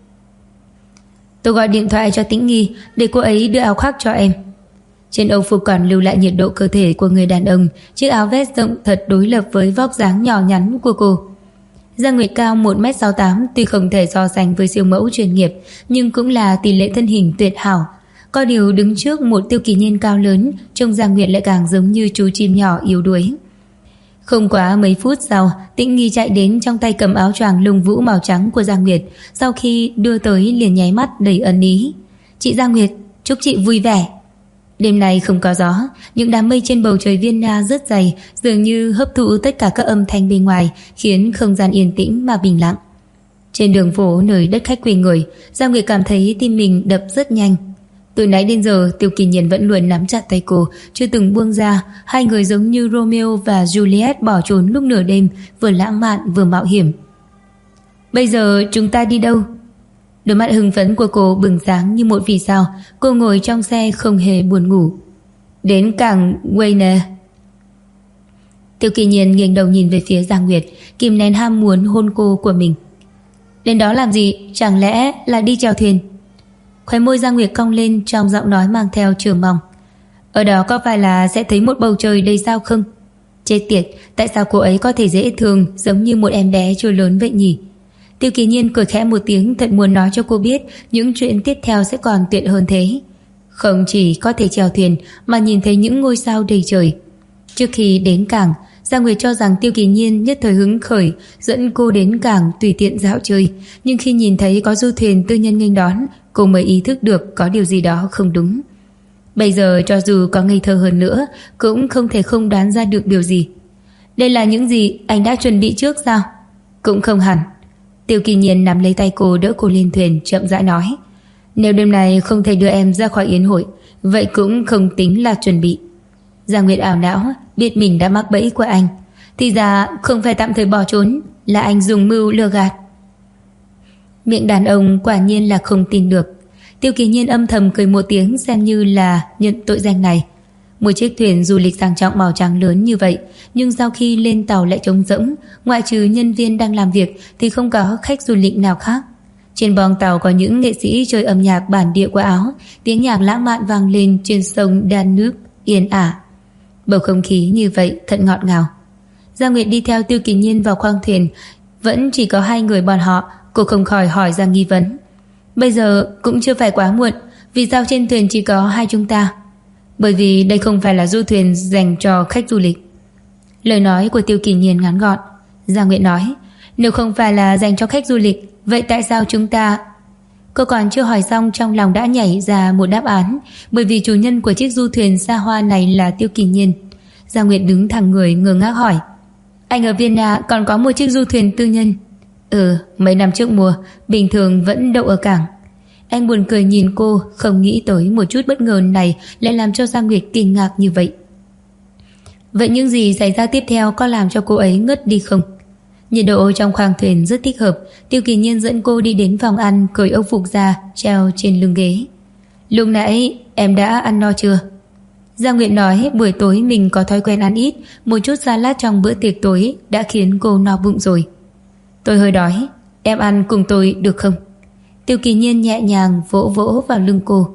Tôi gọi điện thoại cho Tĩnh Nghi để cô ấy đưa áo khoác cho em. Trên âu phục còn lưu lại nhiệt độ cơ thể của người đàn ông, chiếc áo vest rộng thật đối lập với vóc dáng nhỏ nhắn của cô. Giang Nguyệt cao 1m68, tuy không thể so sánh với siêu mẫu chuyên nghiệp, nhưng cũng là tỷ lệ thân hình tuyệt hảo. Có điều đứng trước một Tiêu Kỳ Nhiên cao lớn, trông Giang Nguyệt lại càng giống như chú chim nhỏ yếu đuối. Không quá mấy phút sau, Tĩnh Nghi chạy đến, trong tay cầm áo choàng lông vũ màu trắng của Giang Nguyệt. Sau khi đưa tới liền nháy mắt đầy ân ý. Chị Giang Nguyệt, chúc chị vui vẻ. Đêm nay không có gió, những đám mây trên bầu trời Vienna rất dày, dường như hấp thụ tất cả các âm thanh bên ngoài, khiến không gian yên tĩnh mà bình lặng. Trên đường phố nơi đất khách quê người, Giang Nguyệt cảm thấy tim mình đập rất nhanh. Từ nãy đến giờ Tiêu Kỳ Nhiên vẫn luôn nắm chặt tay cô, chưa từng buông ra. Hai người giống như Romeo và Juliet bỏ trốn lúc nửa đêm, vừa lãng mạn vừa mạo hiểm. Bây giờ chúng ta đi đâu? Đôi mắt hưng phấn của cô bừng sáng như một vì sao. Cô ngồi trong xe không hề buồn ngủ. Đến cảng Wayne. Tiêu Kỳ Nhiên nghiêng đầu nhìn về phía Giang Nguyệt, kìm nén ham muốn hôn cô của mình. Đến đó làm gì? Chẳng lẽ là đi chèo thuyền? Khóe môi Giang Nguyệt cong lên, trong giọng nói mang theo chờ mong. Ở đó có phải là sẽ thấy một bầu trời đầy sao không? Chết tiệt, tại sao cô ấy có thể dễ thương giống như một em bé chưa lớn vậy nhỉ? Tiêu Kỳ Nhiên cười khẽ một tiếng, thật muốn nói cho cô biết những chuyện tiếp theo sẽ còn tuyệt hơn thế. Không chỉ có thể chèo thuyền mà nhìn thấy những ngôi sao đầy trời. Trước khi đến cảng, Giang Nguyệt cho rằng Tiêu Kỳ Nhiên nhất thời hứng khởi dẫn cô đến cảng tùy tiện dạo chơi, nhưng khi nhìn thấy có du thuyền tư nhân nghênh đón, cô mới ý thức được có điều gì đó không đúng. Bây giờ cho dù có ngây thơ hơn nữa cũng không thể không đoán ra được điều gì. Đây là những gì anh đã chuẩn bị trước sao? Cũng không hẳn. Tiêu Kỳ Nhiên nắm lấy tay cô, đỡ cô lên thuyền, chậm rãi nói. Nếu đêm nay không thể đưa em ra khỏi yến hội, vậy cũng không tính là chuẩn bị. Giang Nguyệt ảo não, biết mình đã mắc bẫy của anh. Thì ra không phải tạm thời bỏ trốn, là anh dùng mưu lừa gạt. Miệng đàn ông quả nhiên là không tin được. Tiêu Kỳ Nhiên âm thầm cười một tiếng, xem như là nhận tội danh này. Một chiếc thuyền du lịch sang trọng màu trắng lớn như vậy, nhưng sau khi lên tàu lại trống rỗng, ngoại trừ nhân viên đang làm việc thì không có khách du lịch nào khác. Trên boong tàu có những nghệ sĩ chơi âm nhạc bản địa của Áo, tiếng nhạc lãng mạn vang lên trên sông Danube yên ả. Bầu không khí như vậy thật ngọt ngào. Giang Nguyệt đi theo Tiêu Kỳ Nhiên vào khoang thuyền, vẫn chỉ có hai người bọn họ. Cô không khỏi hỏi ra nghi vấn. Bây giờ cũng chưa phải quá muộn, vì sao trên thuyền chỉ có hai chúng ta? Bởi vì đây không phải là du thuyền dành cho khách du lịch. Lời nói của Tiêu Kỳ Nhiên ngắn gọn. Giang Nguyệt nói, nếu không phải là dành cho khách du lịch, vậy tại sao chúng ta... Cô còn chưa hỏi xong, trong lòng đã nhảy ra một đáp án. Bởi vì chủ nhân của chiếc du thuyền xa hoa này là Tiêu Kỳ Nhiên. Giang Nguyệt đứng thẳng người ngơ ngác hỏi, anh ở Vienna còn có một chiếc du thuyền tư nhân? Mấy năm trước mùa, bình thường vẫn đậu ở cảng. Anh buồn cười nhìn cô, không nghĩ tới một chút bất ngờ này lại làm cho Giang Nguyệt kinh ngạc như vậy. Vậy những gì xảy ra tiếp theo có làm cho cô ấy ngất đi không? Nhiệt độ trong khoang thuyền rất thích hợp. Tiêu Kỳ Nhiên dẫn cô đi đến phòng ăn, cởi âu phục ra treo trên lưng ghế. Lúc nãy em đã ăn no chưa? Giang Nguyệt nói buổi tối mình có thói quen ăn ít, một chút salad trong bữa tiệc tối đã khiến cô no bụng rồi. Tôi hơi đói, em ăn cùng tôi được không? Tiêu Kỳ Nhiên nhẹ nhàng vỗ vỗ vào lưng cô.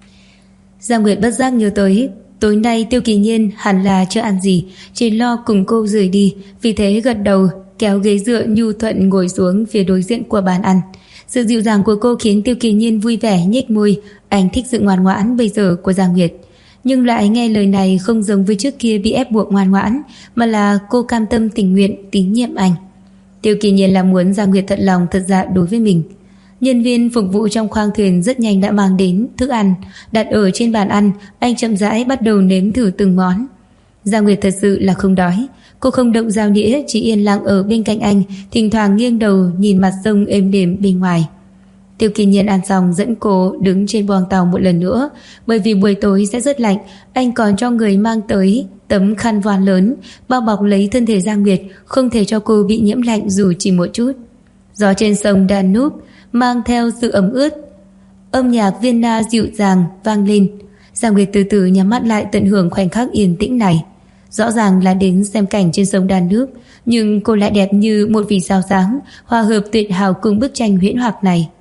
Giang Nguyệt bất giác nhớ tới tối nay Tiêu Kỳ Nhiên hẳn là chưa ăn gì, chỉ lo cùng cô rời đi, vì thế gật đầu kéo ghế dựa nhu thuận ngồi xuống phía đối diện của bàn ăn. Sự dịu dàng của cô khiến Tiêu Kỳ Nhiên vui vẻ nhếch môi. Anh thích sự ngoan ngoãn bây giờ của Giang Nguyệt, nhưng lại nghe lời này không giống với trước kia bị ép buộc ngoan ngoãn, mà là cô cam tâm tình nguyện tín nhiệm anh. Tiêu Kỳ Nhiên là muốn Giang Nguyệt thật lòng thật dạ đối với mình. Nhân viên phục vụ trong khoang thuyền rất nhanh đã mang đến thức ăn đặt ở trên bàn ăn. Anh chậm rãi bắt đầu nếm thử từng món. Giang Nguyệt thật sự là không đói. Cô không động dao đĩa, chỉ yên lặng ở bên cạnh anh, thỉnh thoảng nghiêng đầu nhìn mặt sông êm đềm bên ngoài. Tiêu Kỳ Nhiên ăn xong dẫn cô đứng trên boong tàu một lần nữa. Bởi vì buổi tối sẽ rất lạnh, anh còn cho người mang tới tấm khăn voan lớn bao bọc lấy thân thể Giang Nguyệt, không thể cho cô bị nhiễm lạnh dù chỉ một chút. Gió trên sông Danube mang theo sự ẩm ướt. Âm nhạc Vienna dịu dàng vang lên. Giang Nguyệt từ từ nhắm mắt lại tận hưởng khoảnh khắc yên tĩnh này. Rõ ràng là đến xem cảnh trên sông Danube, nhưng cô lại đẹp như một vì sao sáng, hòa hợp tuyệt hảo cùng bức tranh huyễn hoặc này.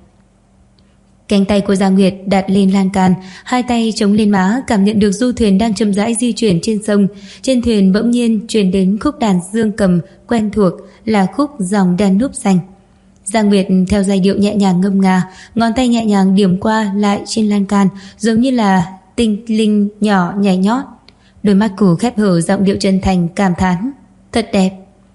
Cánh tay của Giang Nguyệt đặt lên lan can, hai tay chống lên má, cảm nhận được du thuyền đang chậm rãi di chuyển trên sông. Trên thuyền bỗng nhiên truyền đến khúc đàn dương cầm quen thuộc, là khúc dòng Danube xanh. Giang Nguyệt theo giai điệu nhẹ nhàng ngâm nga, ngón tay nhẹ nhàng điểm qua lại trên lan can, giống như là tinh linh nhỏ nhảy nhót. Đôi mắt cô khép hờ, giọng điệu chân thành cảm thán, thật đẹp.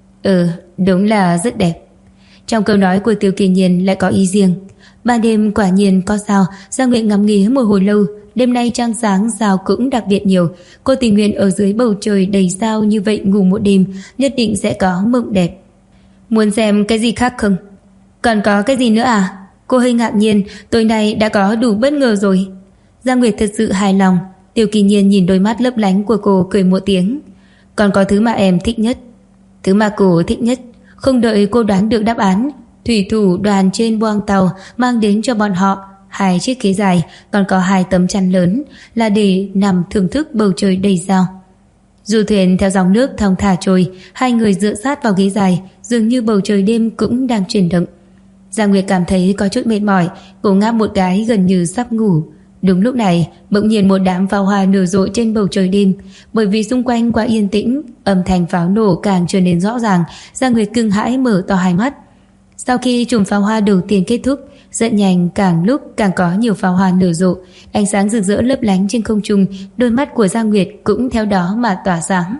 Đúng là rất đẹp. Trong câu nói của Tiêu Kỳ Nhiên lại có ý riêng. Ban đêm quả nhiên có sao. Giang Nguyệt ngắm nghía một hồi lâu. Đêm nay trăng sáng, sao cũng đặc biệt nhiều. Cô tình nguyện ở dưới bầu trời đầy sao như vậy ngủ một đêm, nhất định sẽ có mộng đẹp. Muốn xem cái gì khác không? Còn có cái gì nữa à? Cô hơi ngạc nhiên, tối nay đã có đủ bất ngờ rồi. Giang Nguyệt thật sự hài lòng. Tiêu Kỳ Nhiên nhìn đôi mắt lấp lánh của cô cười một tiếng. Còn có thứ mà em thích nhất. Thứ mà cô thích nhất. Không đợi cô đoán được đáp án, thủy thủ đoàn trên boong tàu mang đến cho bọn họ 2 chiếc ghế dài, còn có 2 tấm chăn lớn, là để nằm thưởng thức bầu trời đầy sao. Du thuyền theo dòng nước thong thả trôi, 2 người dựa sát vào ghế dài, dường như bầu trời đêm cũng đang chuyển động. Giang Nguyệt cảm thấy có chút mệt mỏi, cô ngáp một cái gần như sắp ngủ. Đúng lúc này, bỗng nhiên một đám pháo hoa nở rộ trên bầu trời đêm. Bởi vì xung quanh quá yên tĩnh, âm thanh pháo nổ càng trở nên rõ ràng. Giang Nguyệt kinh hãi mở to hai mắt. Sau khi chùm pháo hoa đầu tiên kết thúc, rất nhanh càng lúc càng có nhiều pháo hoa nở rộ, ánh sáng rực rỡ lấp lánh trên không trung, đôi mắt của Giang Nguyệt cũng theo đó mà tỏa sáng.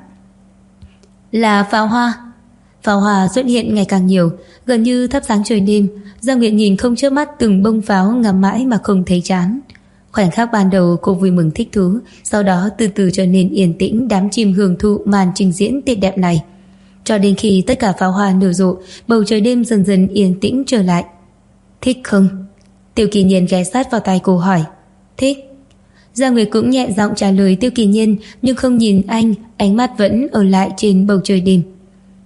Là pháo hoa. Pháo hoa xuất hiện ngày càng nhiều, gần như thắp sáng trời đêm. Giang Nguyệt nhìn không chớp mắt từng bông pháo ngắm mãi mà không thấy chán. Khoảnh khắc ban đầu cô vui mừng thích thú, sau đó từ từ trở nên yên tĩnh, đắm chìm hưởng thụ màn trình diễn tuyệt đẹp này. Cho đến khi tất cả pháo hoa nở rộ, bầu trời đêm dần dần yên tĩnh trở lại. Thích không? Tiêu Kỳ Nhiên ghé sát vào tai cô hỏi. Thích. Giang Nguyệt cũng nhẹ giọng trả lời Tiêu Kỳ Nhiên, nhưng không nhìn anh, ánh mắt vẫn ở lại trên bầu trời đêm.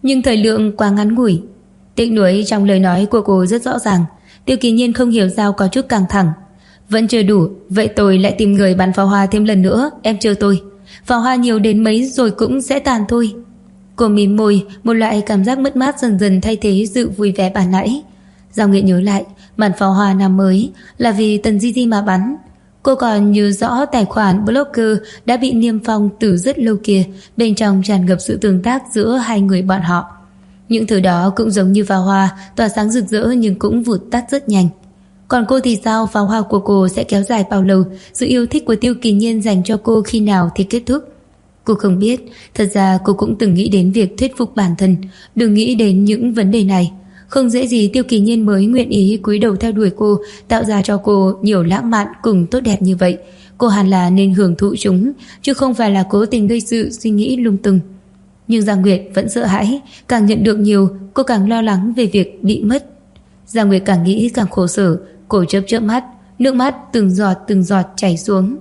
nhưng thời lượng quá ngắn ngủi. Tiếc nuối trong lời nói của cô rất rõ ràng. Tiêu Kỳ Nhiên không hiểu sao có chút căng thẳng. Vẫn chưa đủ, vậy tôi lại tìm người bắn pháo hoa thêm lần nữa, em chờ tôi. Pháo hoa nhiều đến mấy rồi cũng sẽ tàn thôi. Cô mím môi, một loại cảm giác mất mát dần dần thay thế sự vui vẻ ban nãy. Giang Nguyệt nhớ lại, bắn pháo hoa năm mới là vì Tần Di Di mà bắn. Cô còn nhớ rõ tài khoản blogger đã bị niêm phong từ rất lâu kia, bên trong tràn ngập sự tương tác giữa hai người bọn họ. Những thứ đó cũng giống như pháo hoa, tỏa sáng rực rỡ nhưng cũng vụt tắt rất nhanh. Còn cô thì sao, pháo hoa của cô sẽ kéo dài bao lâu? Sự yêu thích của Tiêu Kỳ Nhiên dành cho cô khi nào thì kết thúc? Cô không biết. Thật ra cô cũng từng nghĩ đến việc thuyết phục bản thân đừng nghĩ đến những vấn đề này. Không dễ gì Tiêu Kỳ Nhiên mới nguyện ý cúi đầu theo đuổi cô, tạo ra cho cô nhiều lãng mạn cùng tốt đẹp như vậy. Cô hẳn là nên hưởng thụ chúng, chứ không phải là cố tình gây sự suy nghĩ lung tung. Nhưng Giang Nguyệt vẫn sợ hãi, càng nhận được nhiều, cô càng lo lắng về việc bị mất. Giang Nguyệt càng nghĩ càng khổ sở, cô chớp chớp mắt, nước mắt từng giọt chảy xuống.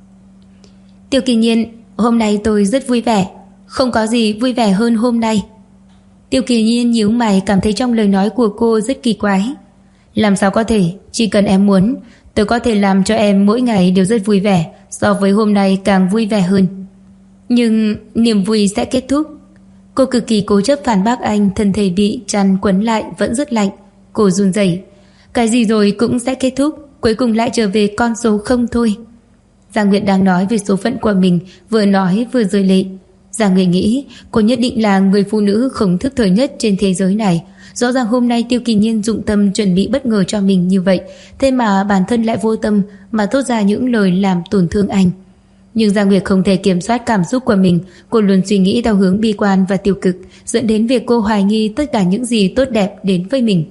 Tiêu Kỳ Nhiên, hôm nay tôi rất vui vẻ, không có gì vui vẻ hơn hôm nay. Tiêu Kỳ Nhiên nhíu mày, cảm thấy trong lời nói của cô rất kỳ quái. Làm sao có thể, chỉ cần em muốn, tôi có thể làm cho em mỗi ngày đều rất vui vẻ, so với hôm nay càng vui vẻ hơn. Nhưng niềm vui sẽ kết thúc. Cô cực kỳ cố chấp phản bác anh, thân thể bị chăn quấn lại vẫn rất lạnh. Cô run rẩy. Cái gì rồi cũng sẽ kết thúc, cuối cùng lại trở về con số không thôi. Giang Nguyệt đang nói về số phận của mình, vừa nói vừa rơi lệ. Giang Nguyệt nghĩ cô nhất định là người phụ nữ không thức thời nhất trên thế giới này. Rõ ràng hôm nay Tiêu Kỳ Nhiên dụng tâm chuẩn bị bất ngờ cho mình như vậy, thế mà bản thân lại vô tâm mà thốt ra những lời làm tổn thương anh. Nhưng Giang Nguyệt không thể kiểm soát cảm xúc của mình. Cô luôn suy nghĩ theo hướng bi quan và tiêu cực, dẫn đến việc cô hoài nghi tất cả những gì tốt đẹp đến với mình.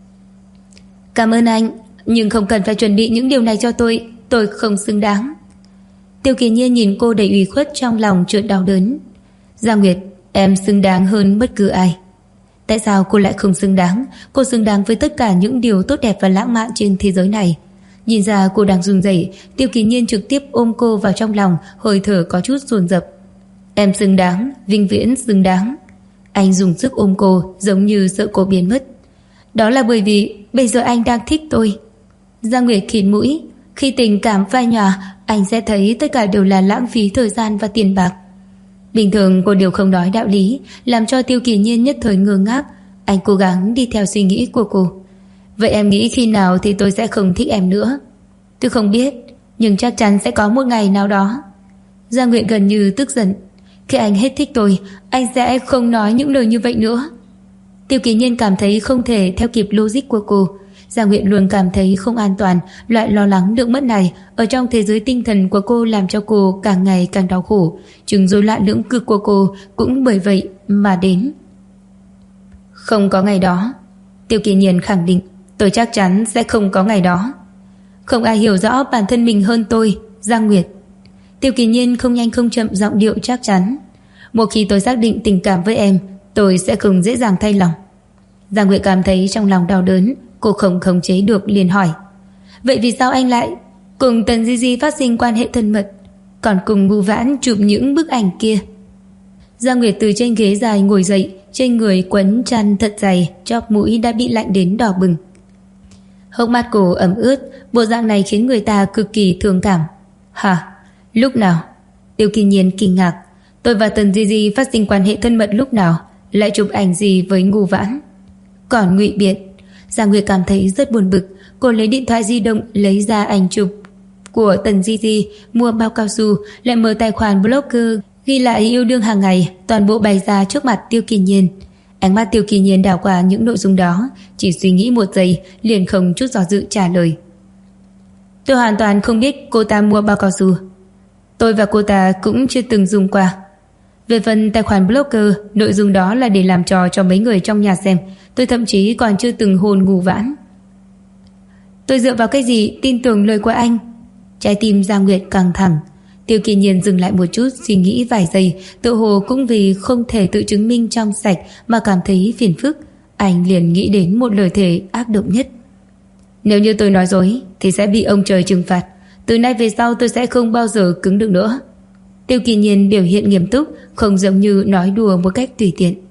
Cảm ơn anh, nhưng không cần phải chuẩn bị những điều này cho tôi không xứng đáng. Tiêu Kỳ Nhiên nhìn cô đầy ủy khuất, trong lòng chợt đau đớn. Giang Nguyệt, em xứng đáng hơn bất cứ ai. Tại sao cô lại không xứng đáng? Cô xứng đáng với tất cả những điều tốt đẹp và lãng mạn trên thế giới này. Nhìn ra cô đang run rẩy, Tiêu Kỳ Nhiên trực tiếp ôm cô vào trong lòng, hơi thở có chút dồn dập. Em xứng đáng, vĩnh viễn xứng đáng. Anh dùng sức ôm cô, giống như sợ cô biến mất. Đó là bởi vì bây giờ anh đang thích tôi. Giang Nguyệt khịt mũi. Khi tình cảm phai nhòa, anh sẽ thấy tất cả đều là lãng phí thời gian và tiền bạc. Bình thường cô đều không nói đạo lý, làm cho Tiêu Kỳ Nhiên nhất thời ngơ ngác. Anh cố gắng đi theo suy nghĩ của cô. Vậy em nghĩ khi nào thì tôi sẽ không thích em nữa? Tôi không biết, nhưng chắc chắn sẽ có một ngày nào đó. Giang Nguyệt gần như tức giận. Khi anh hết thích tôi, anh sẽ không nói những lời như vậy nữa. Tiêu Kỳ Nhiên cảm thấy không thể theo kịp logic của cô. Giang Nguyệt luôn cảm thấy không an toàn. Loại lo lắng được mất này ở trong thế giới tinh thần của cô làm cho cô càng ngày càng đau khổ. Chứng rối loạn lưỡng cực của cô cũng bởi vậy mà đến. Không có ngày đó. Tiêu Kỳ Nhiên khẳng định. Tôi chắc chắn sẽ không có ngày đó. Không ai hiểu rõ bản thân mình hơn tôi, Giang Nguyệt. Tiêu Kỳ Nhiên không nhanh không chậm, giọng điệu chắc chắn. Một khi tôi xác định tình cảm với em, tôi sẽ không dễ dàng thay lòng. Giang Nguyệt cảm thấy trong lòng đau đớn. Cô không khống chế được liền hỏi. Vậy vì sao anh lại cùng Tần Di Di phát sinh quan hệ thân mật, còn cùng Ngưu Vãn chụp những bức ảnh kia? Giang Nguyệt từ trên ghế dài ngồi dậy, trên người quấn chăn thật dày, chóp mũi đã bị lạnh đến đỏ bừng. Hốc mắt cô ẩm ướt, bộ dạng này khiến người ta cực kỳ thương cảm. Hả? Lúc nào? Tiêu Kỳ Nhiên kinh ngạc. Tôi và Tần Di Di phát sinh quan hệ thân mật lúc nào? Lại chụp ảnh gì với Ngưu Vãn? Còn ngụy biện. Giang Nguyệt cảm thấy rất buồn bực. Cô lấy điện thoại di động, lấy ra ảnh chụp của Tần Di Di, mua bao cao su, lại mở tài khoản blogger, ghi lại yêu đương hàng ngày, toàn bộ bày ra trước mặt Tiêu Kỳ Nhiên. Ánh mắt Tiêu Kỳ Nhiên đảo qua những nội dung đó, chỉ suy nghĩ một giây, liền không chút do dự trả lời. Tôi hoàn toàn không biết cô ta mua bao cao su. Tôi và cô ta cũng chưa từng dùng qua. Về phần tài khoản blogger, nội dung đó là để làm trò cho mấy người trong nhà xem. Tôi thậm chí còn chưa từng hôn Ngưu Vãn. Tôi dựa vào cái gì tin tưởng lời của anh? Trái tim Giang Nguyệt căng thẳng. Tiêu Kỳ Nhiên dừng lại một chút, suy nghĩ vài giây, tự hồ cũng vì không thể tự chứng minh trong sạch mà cảm thấy phiền phức. Anh liền nghĩ đến một lời thề ác độc nhất. Nếu như tôi nói dối thì sẽ bị ông trời trừng phạt. Từ nay về sau tôi sẽ không bao giờ cứng được nữa. Tiêu Kỳ Nhiên biểu hiện nghiêm túc, không giống như nói đùa một cách tùy tiện.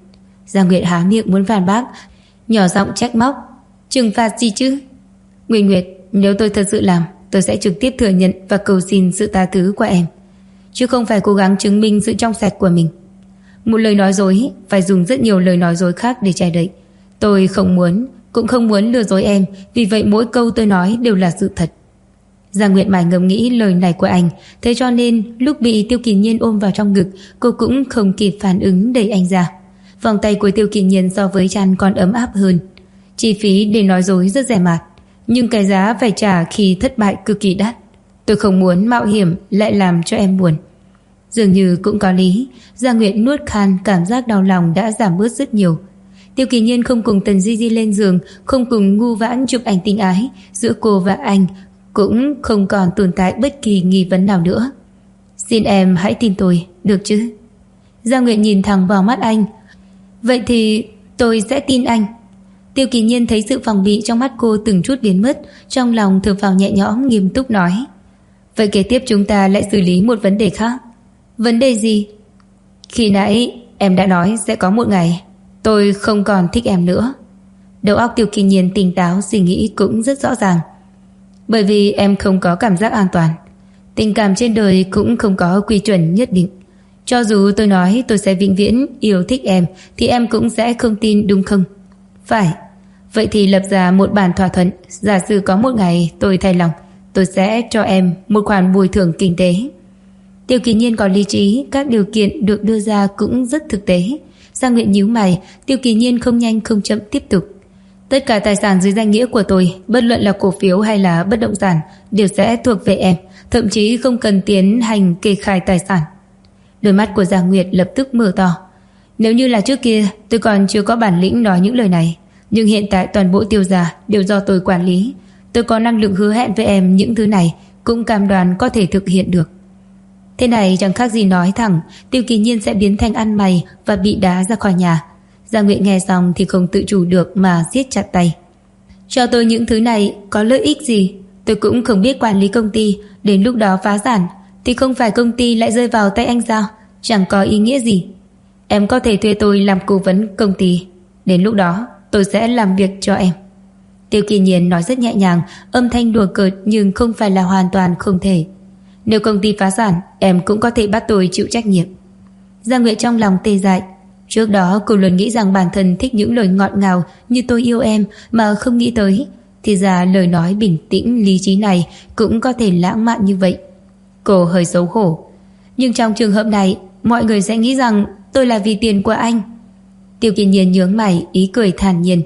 Giang Nguyệt há miệng muốn phản bác, nhỏ giọng trách móc. Trừng phạt gì chứ? Nguyệt Nguyệt, nếu tôi thật sự làm, tôi sẽ trực tiếp thừa nhận và cầu xin sự tha thứ của em, chứ không phải cố gắng chứng minh sự trong sạch của mình. Một lời nói dối phải dùng rất nhiều lời nói dối khác để che đậy. Tôi không muốn, cũng không muốn lừa dối em, vì vậy mỗi câu tôi nói đều là sự thật. Giang Nguyệt mải ngẫm nghĩ lời này của anh, thế cho nên lúc bị Tiêu Kỳ Nhiên ôm vào trong ngực, cô cũng không kịp phản ứng đẩy anh ra. Vòng tay của Tiêu Kỳ Nhiên so với chăn còn ấm áp hơn. Chi phí để nói dối rất rẻ mạt, nhưng cái giá phải trả khi thất bại cực kỳ đắt. Tôi không muốn mạo hiểm lại làm cho em buồn. Dường như cũng có lý. Giang Nguyệt nuốt khan, cảm giác đau lòng đã giảm bớt rất nhiều. Tiêu Kỳ Nhiên không cùng Tần Di Di lên giường, không cùng ngu vãn chụp ảnh tình ái. Giữa cô và anh cũng không còn tồn tại bất kỳ nghi vấn nào nữa. Xin em hãy tin tôi, được chứ? Giang Nguyệt nhìn thẳng vào mắt anh. Vậy thì tôi sẽ tin anh. Tiêu Kỳ Nhiên thấy sự phòng bị trong mắt cô từng chút biến mất, trong lòng thở phào nhẹ nhõm, nghiêm túc nói. Vậy kế tiếp chúng ta lại xử lý một vấn đề khác. Vấn đề gì? Khi nãy em đã nói sẽ có một ngày tôi không còn thích em nữa. Đầu óc Tiêu Kỳ Nhiên tỉnh táo, suy nghĩ cũng rất rõ ràng. Bởi vì em không có cảm giác an toàn. Tình cảm trên đời cũng không có quy chuẩn nhất định. Cho dù tôi nói tôi sẽ vĩnh viễn yêu thích em thì em cũng sẽ không tin, đúng không? Phải. Vậy thì lập ra một bản thỏa thuận. Giả sử có một ngày tôi thay lòng, tôi sẽ cho em một khoản bồi thường kinh tế. Tiêu Kỳ Nhiên có lý trí, các điều kiện được đưa ra cũng rất thực tế. Giang Nguyệt nhíu mày, Tiêu Kỳ Nhiên không nhanh không chậm tiếp tục. Tất cả tài sản dưới danh nghĩa của tôi, bất luận là cổ phiếu hay là bất động sản, đều sẽ thuộc về em, thậm chí không cần tiến hành kê khai tài sản. Đôi mắt của Giang Nguyệt lập tức mở to. Nếu như là trước kia, tôi còn chưa có bản lĩnh nói những lời này, nhưng hiện tại toàn bộ Tiêu gia đều do tôi quản lý. Tôi có năng lực hứa hẹn với em những thứ này, cũng cam đoan có thể thực hiện được. Thế này chẳng khác gì nói thẳng Tiêu Kỳ Nhiên sẽ biến thành ăn mày và bị đá ra khỏi nhà. Giang Nguyệt nghe xong thì không tự chủ được mà siết chặt tay. Cho tôi những thứ này có lợi ích gì? Tôi cũng không biết quản lý công ty. Đến lúc đó phá sản thì không phải công ty lại rơi vào tay anh sao? Chẳng có ý nghĩa gì. Em có thể thuê tôi làm cố vấn công ty. Đến lúc đó tôi sẽ làm việc cho em. Tiêu Kỳ Nhiên nói rất nhẹ nhàng, âm thanh đùa cợt nhưng không phải là hoàn toàn không thể. Nếu công ty phá sản, em cũng có thể bắt tôi chịu trách nhiệm. Giang Nguyệt trong lòng tê dại. Trước đó cô luôn nghĩ rằng bản thân thích những lời ngọt ngào như tôi yêu em, mà không nghĩ tới thì ra lời nói bình tĩnh lý trí này cũng có thể lãng mạn như vậy. Cô hơi xấu hổ. Nhưng trong trường hợp này, mọi người sẽ nghĩ rằng tôi là vì tiền của anh. Tiêu Kỳ Nhiên nhướng mày, ý cười thản nhiên.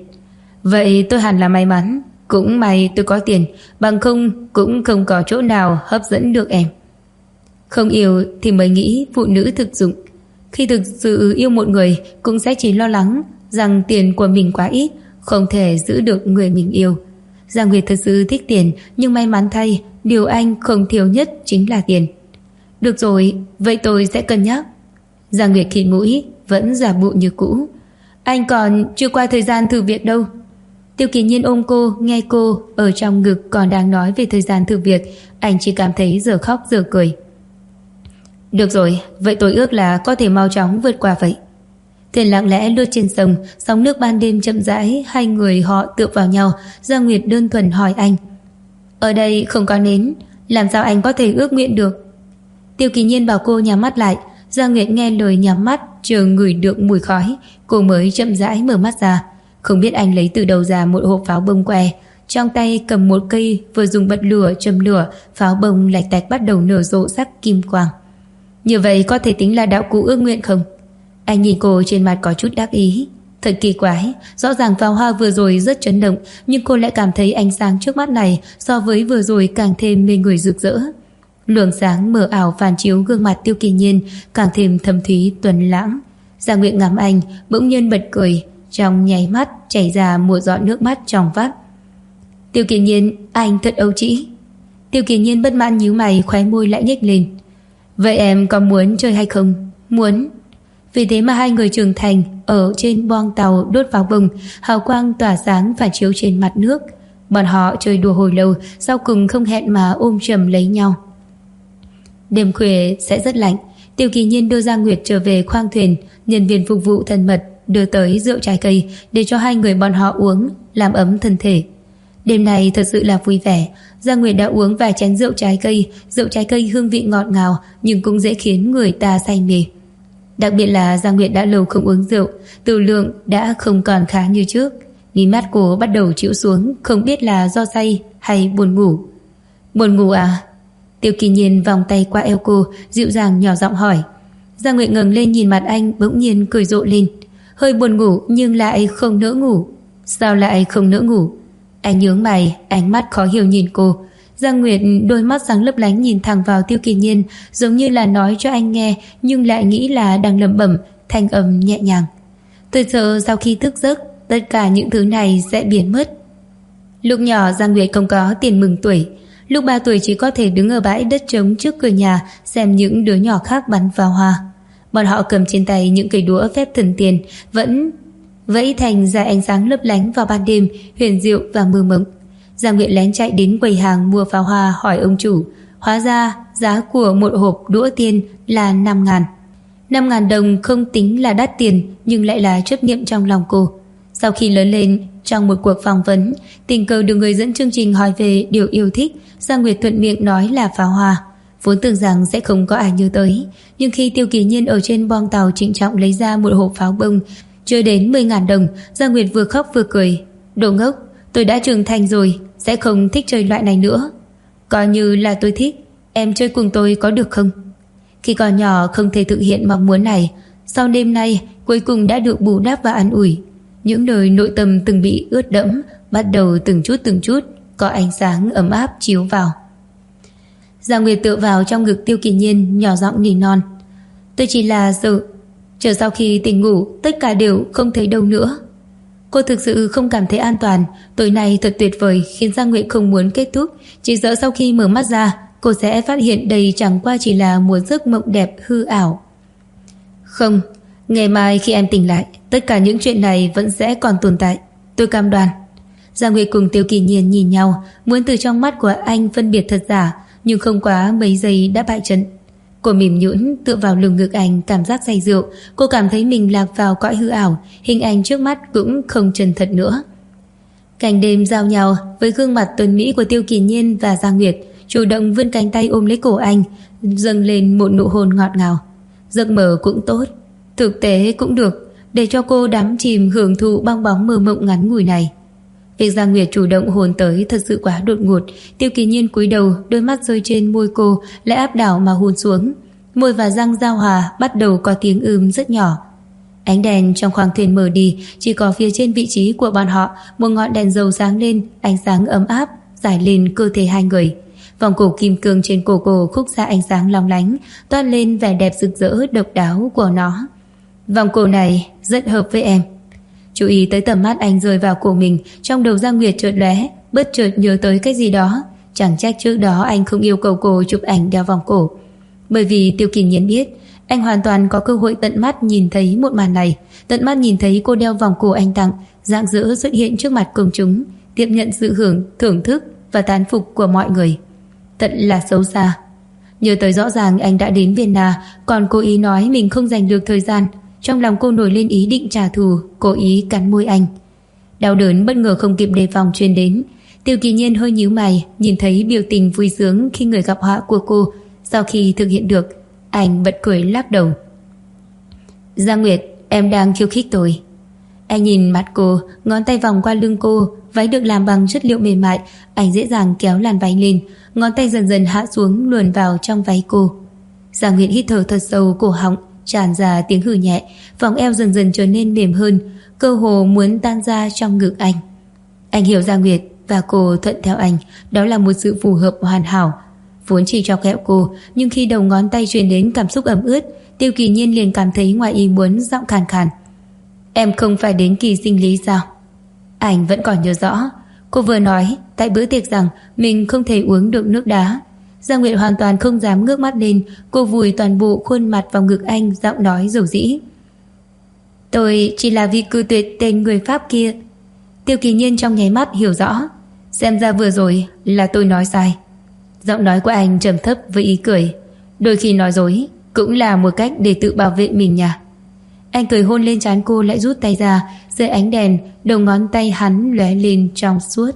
Vậy tôi hẳn là may mắn. Cũng may tôi có tiền, bằng không cũng không có chỗ nào hấp dẫn được em. Không yêu thì mới nghĩ phụ nữ thực dụng. Khi thực sự yêu một người cũng sẽ chỉ lo lắng rằng tiền của mình quá ít, không thể giữ được người mình yêu. Giang Nguyệt thật sự thích tiền, nhưng may mắn thay, điều anh không thiếu nhất chính là tiền. Được rồi, vậy tôi sẽ cân nhắc. Giang Nguyệt khịt mũi, vẫn giả bộ như cũ. Anh còn chưa qua thời gian thử việc đâu. Tiêu Kỳ Nhiên ôm cô, nghe cô ở trong ngực còn đang nói về thời gian thử việc, anh chỉ cảm thấy giờ khóc giờ cười. Được rồi, vậy tôi ước là có thể mau chóng vượt qua vậy. Thuyền lặng lẽ lướt trên sông, sóng nước ban đêm chậm rãi, hai người họ tựa vào nhau. Giang Nguyệt đơn thuần hỏi anh. Ở đây không có nến, làm sao anh có thể ước nguyện được? Tiêu Kỳ Nhiên bảo cô nhắm mắt lại. Giang Nguyệt nghe lời nhắm mắt, chờ ngửi được mùi khói, cô mới chậm rãi mở mắt ra. Không biết anh lấy từ đâu ra một hộp pháo bông que, trong tay cầm một cây, vừa dùng bật lửa châm lửa, pháo bông lạch tạch bắt đầu nở rộ sắc kim quang. Như vậy có thể tính là đạo cụ ước nguyện không? Anh nhìn cô, trên mặt có chút đắc ý. Thật kỳ quái, rõ ràng pháo hoa vừa rồi rất chấn động, nhưng cô lại cảm thấy ánh sáng trước mắt này so với vừa rồi càng thêm mê người rực rỡ. Luồng sáng mờ ảo phản chiếu gương mặt Tiêu Kỳ Nhiên, càng thêm thâm thúy tuấn lãng. Giang Nguyệt ngắm anh, bỗng nhiên bật cười, trong nháy mắt chảy ra một giọt nước mắt trong vắt. Tiêu Kỳ Nhiên, anh thật ấu trĩ. Tiêu Kỳ Nhiên bất mãn nhíu mày, khóe môi lại nhếch lên. Vậy em có muốn chơi hay không? Muốn. Vì thế mà hai người trưởng thành ở trên boong tàu đốt pháo bông, hào quang tỏa sáng phản chiếu trên mặt nước. Bọn họ chơi đùa hồi lâu, sau cùng không hẹn mà ôm chầm lấy nhau. Đêm khuya sẽ rất lạnh. Tiêu Kỳ Nhiên đưa Giang Nguyệt trở về khoang thuyền, nhân viên phục vụ thân mật đưa tới rượu trái cây để cho hai người bọn họ uống, làm ấm thân thể. Đêm này thật sự là vui vẻ. Giang Nguyệt đã uống vài chén rượu trái cây hương vị ngọt ngào nhưng cũng dễ khiến người ta say mê. Đặc biệt là Giang Nguyệt đã lâu không uống rượu, tử lượng đã không còn khá như trước. Mí mắt cô bắt đầu chịu xuống, không biết là do say hay buồn ngủ. Buồn ngủ à? Tiêu Kỳ Nhiên vòng tay qua eo cô, dịu dàng nhỏ giọng hỏi. Giang Nguyệt ngẩng lên nhìn mặt anh, bỗng nhiên cười rộ lên. Hơi buồn ngủ nhưng lại không nỡ ngủ. Sao lại không nỡ ngủ? Anh nhướng mày, ánh mắt khó hiểu nhìn cô. Giang Nguyệt đôi mắt sáng lấp lánh nhìn thẳng vào Tiêu Kỳ Nhiên, giống như là nói cho anh nghe nhưng lại nghĩ là đang lẩm bẩm, thanh âm nhẹ nhàng. Tôi sợ sau khi thức giấc, tất cả những thứ này sẽ biến mất. Lúc nhỏ Giang Nguyệt không có tiền mừng tuổi. Lúc 3 tuổi chỉ có thể đứng ở bãi đất trống trước cửa nhà xem những đứa nhỏ khác bắn pháo hoa. Bọn họ cầm trên tay những cây đũa phép thần tiền, vẫn vẫy thành ra ánh sáng lấp lánh vào ban đêm, huyền diệu và mơ mộng. Giang Nguyệt lén chạy đến quầy hàng mua pháo hoa hỏi ông chủ. Hóa ra giá của một hộp đũa tiên là 5.000. 5.000 đồng không tính là đắt tiền nhưng lại là chấp niệm trong lòng cô. Sau khi lớn lên, trong một cuộc phỏng vấn, tình cờ được người dẫn chương trình hỏi về điều yêu thích, Giang Nguyệt thuận miệng nói là pháo hoa. Vốn tưởng rằng sẽ không có ai nhớ tới, nhưng khi Tiêu Kỳ Nhiên ở trên boong tàu trịnh trọng lấy ra một hộp pháo bông chưa đến 10.000 đồng, Giang Nguyệt vừa khóc vừa cười. Đồ ngốc, tôi đã trưởng thành rồi, sẽ không thích chơi loại này nữa. Coi như là tôi thích, em chơi cùng tôi có được không? Khi còn nhỏ không thể thực hiện mong muốn này, sau đêm nay cuối cùng đã được bù đắp và an ủi. Những nơi nội tâm từng bị ướt đẫm bắt đầu từng chút có ánh sáng ấm áp chiếu vào. Giang Nguyệt tựa vào trong ngực Tiêu Kỳ Nhiên, nhỏ giọng nỉ non. Tôi chỉ là sợ chờ sau khi tỉnh ngủ tất cả đều không thấy đâu nữa. Cô thực sự không cảm thấy an toàn. Tối nay thật tuyệt vời khiến Giang Nguyệt không muốn kết thúc, chỉ sợ sau khi mở mắt ra cô sẽ phát hiện đây chẳng qua chỉ là một giấc mộng đẹp hư ảo. Không, ngày mai khi em tỉnh lại, tất cả những chuyện này vẫn sẽ còn tồn tại, tôi cam đoan. Giang Nguyệt cùng Tiêu Kỳ Nhiên nhìn nhau, muốn từ trong mắt của anh phân biệt thật giả, nhưng không quá mấy giây đã bại trận. Cô mềm nhũn tựa vào lồng ngực anh, cảm giác say rượu. Cô cảm thấy mình lạc vào cõi hư ảo, hình ảnh trước mắt cũng không chân thật nữa. Cảnh đêm giao nhau với gương mặt tuấn mỹ của Tiêu Kỳ Nhiên và Giang Nguyệt, chủ động vươn cánh tay ôm lấy cổ anh, dâng lên một nụ hôn ngọt ngào. Giấc mơ cũng tốt, thực tế cũng được, để cho cô đắm chìm hưởng thụ bong bóng mơ mộng ngắn ngủi này. Việc Giang Nguyệt chủ động hôn tới thật sự quá đột ngột. Tiêu Kỳ Nhiên cúi đầu, đôi mắt rơi trên môi cô lại áp đảo mà hôn xuống. Môi và răng giao hòa, bắt đầu có tiếng rất nhỏ. Ánh đèn trong khoang thuyền mờ đi, chỉ có phía trên vị trí của bọn họ một ngọn đèn dầu sáng lên, ánh sáng ấm áp rải lên cơ thể hai người. Vòng cổ kim cương trên cổ cô khúc ra ánh sáng long lánh, toát lên vẻ đẹp rực rỡ độc đáo của nó. Vòng cổ này rất hợp với em. Chú ý tới tầm mắt anh rơi vào cổ mình, trong đầu Giang Nguyệt chợt lóe, bất chợt nhớ tới cái gì đó. Chẳng trách trước đó anh không yêu cầu cô chụp ảnh đeo vòng cổ, bởi vì Tiêu Kỳ Nhiên biết anh hoàn toàn có cơ hội tận mắt nhìn thấy một màn này, tận mắt nhìn thấy cô đeo vòng cổ anh tặng, rạng rỡ xuất hiện trước mặt công chúng, tiếp nhận sự thưởng thức và tán phục của mọi người. Thật là xấu xa. Nhớ tới rõ ràng anh đã đến Vienna, còn cố ý nói mình không dành được thời gian. Trong lòng cô nổi lên ý định trả thù, cố ý cắn môi anh. Đau đớn bất ngờ không kịp đề phòng truyền đến. Tiêu Kỳ Nhiên hơi nhíu mày, nhìn thấy biểu tình vui sướng khi người gặp họa của cô. Sau khi thực hiện được, anh bật cười lắc đầu. Giang Nguyệt, em đang khiêu khích tôi. Anh nhìn mặt cô, ngón tay vòng qua lưng cô. Váy được làm bằng chất liệu mềm mại, anh dễ dàng kéo làn váy lên, ngón tay dần dần hạ xuống luồn vào trong váy cô. Giang Nguyệt hít thở thật sâu, cổ họng tràn ra tiếng hừ nhẹ, vòng eo dần dần trở nên mềm hơn, cơ hồ muốn tan ra trong ngực anh. Anh hiểu Giang Nguyệt và cô thuận theo anh, đó là một sự phù hợp hoàn hảo. Vốn chỉ chọc ghẹo cô, nhưng khi đầu ngón tay truyền đến cảm xúc ẩm ướt, Tiêu Kỳ Nhiên liền cảm thấy ngoài ý muốn, giọng khàn khàn. Em không phải đến kỳ sinh lý sao? Anh vẫn còn nhớ rõ, cô vừa nói tại bữa tiệc rằng mình không thể uống được nước đá. Giang Nguyệt hoàn toàn không dám ngước mắt lên, cô vùi toàn bộ khuôn mặt vào ngực anh, giọng nói dầu dĩ. Tôi chỉ là vì cự tuyệt tên người Pháp kia. Tiêu Kỳ Nhiên trong nháy mắt hiểu rõ, xem ra vừa rồi là tôi nói sai. Giọng nói của anh trầm thấp với ý cười. Đôi khi nói dối cũng là một cách để tự bảo vệ mình nha. Anh cười hôn lên trán cô lại rút tay ra. Dưới ánh đèn, đầu ngón tay hắn lóe lên trong suốt.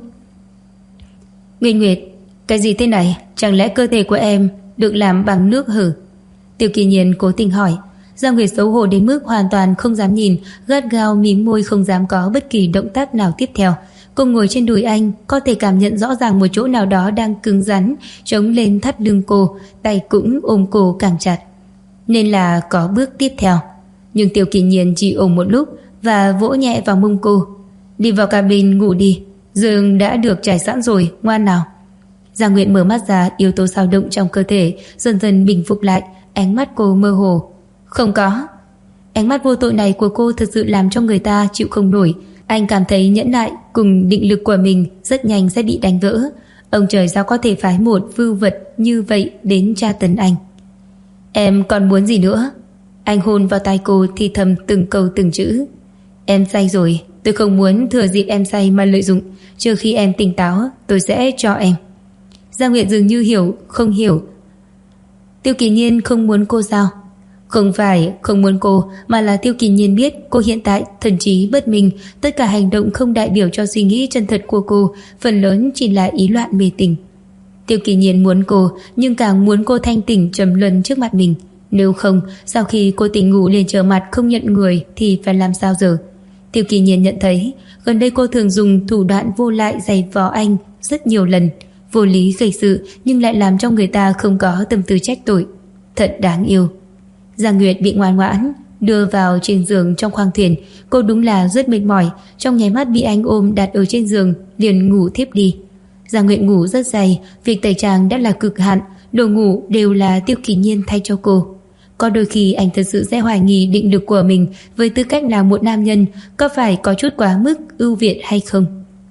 Nguyệt Nguyệt, cái gì thế này? Chẳng lẽ cơ thể của em được làm bằng nước hử? Tiêu Kỳ Nhiên cố tình hỏi. Giang Nguyệt xấu hổ đến mức hoàn toàn không dám nhìn, gắt gao mím môi không dám có bất kỳ động tác nào tiếp theo. Cô ngồi trên đùi anh, có thể cảm nhận rõ ràng một chỗ nào đó đang cứng rắn chống lên thắt lưng cô, tay cũng ôm cô càng chặt. Nên là có bước tiếp theo. Nhưng Tiêu Kỳ Nhiên chỉ ôm một lúc và vỗ nhẹ vào mông cô. Đi vào cabin ngủ đi, giường đã được trải sẵn rồi, ngoan nào. Giang Nguyệt mở mắt ra, yếu tố xao động trong cơ thể dần dần bình phục lại, ánh mắt cô mơ hồ. Không có. Ánh mắt vô tội này của cô thật sự làm cho người ta chịu không nổi. Anh cảm thấy nhẫn nại cùng định lực của mình rất nhanh sẽ bị đánh vỡ. Ông trời sao có thể phái một vưu vật như vậy đến tra tấn anh. Em còn muốn gì nữa? Anh hôn vào tai cô thì thầm từng câu từng chữ. Em say rồi, tôi không muốn thừa dịp em say mà lợi dụng. Trừ khi em tỉnh táo tôi sẽ cho em. Giang Nguyệt dường như hiểu không hiểu. Tiêu Kỳ Nhiên không muốn cô sao? Không phải không muốn cô, mà là Tiêu Kỳ Nhiên biết cô hiện tại thần trí bất minh, tất cả hành động không đại biểu cho suy nghĩ chân thật của cô, phần lớn chỉ là ý loạn mê tình. Tiêu Kỳ Nhiên muốn cô, nhưng càng muốn cô thanh tỉnh trầm luân trước mặt mình. Nếu không, sau khi cô tỉnh ngủ liền trở mặt không nhận người thì phải làm sao giờ? Tiêu Kỳ Nhiên nhận thấy gần đây cô thường dùng thủ đoạn vô lại giày vò anh rất nhiều lần, vô lý gây sự nhưng lại làm cho người ta không có tâm tư trách tội. Thật đáng yêu. Giang Nguyệt bị ngoan ngoãn đưa vào trên giường trong khoang thuyền. Cô đúng là rất mệt mỏi, trong nháy mắt bị anh ôm đặt ở trên giường liền ngủ thiếp đi. Giang Nguyệt ngủ rất dày, việc tẩy trang đã là cực hạn, đồ ngủ đều là Tiêu Kỳ Nhiên thay cho cô. Có đôi khi anh thật sự sẽ hoài nghi định lực của mình với tư cách là một nam nhân có phải có chút quá mức ưu việt hay không.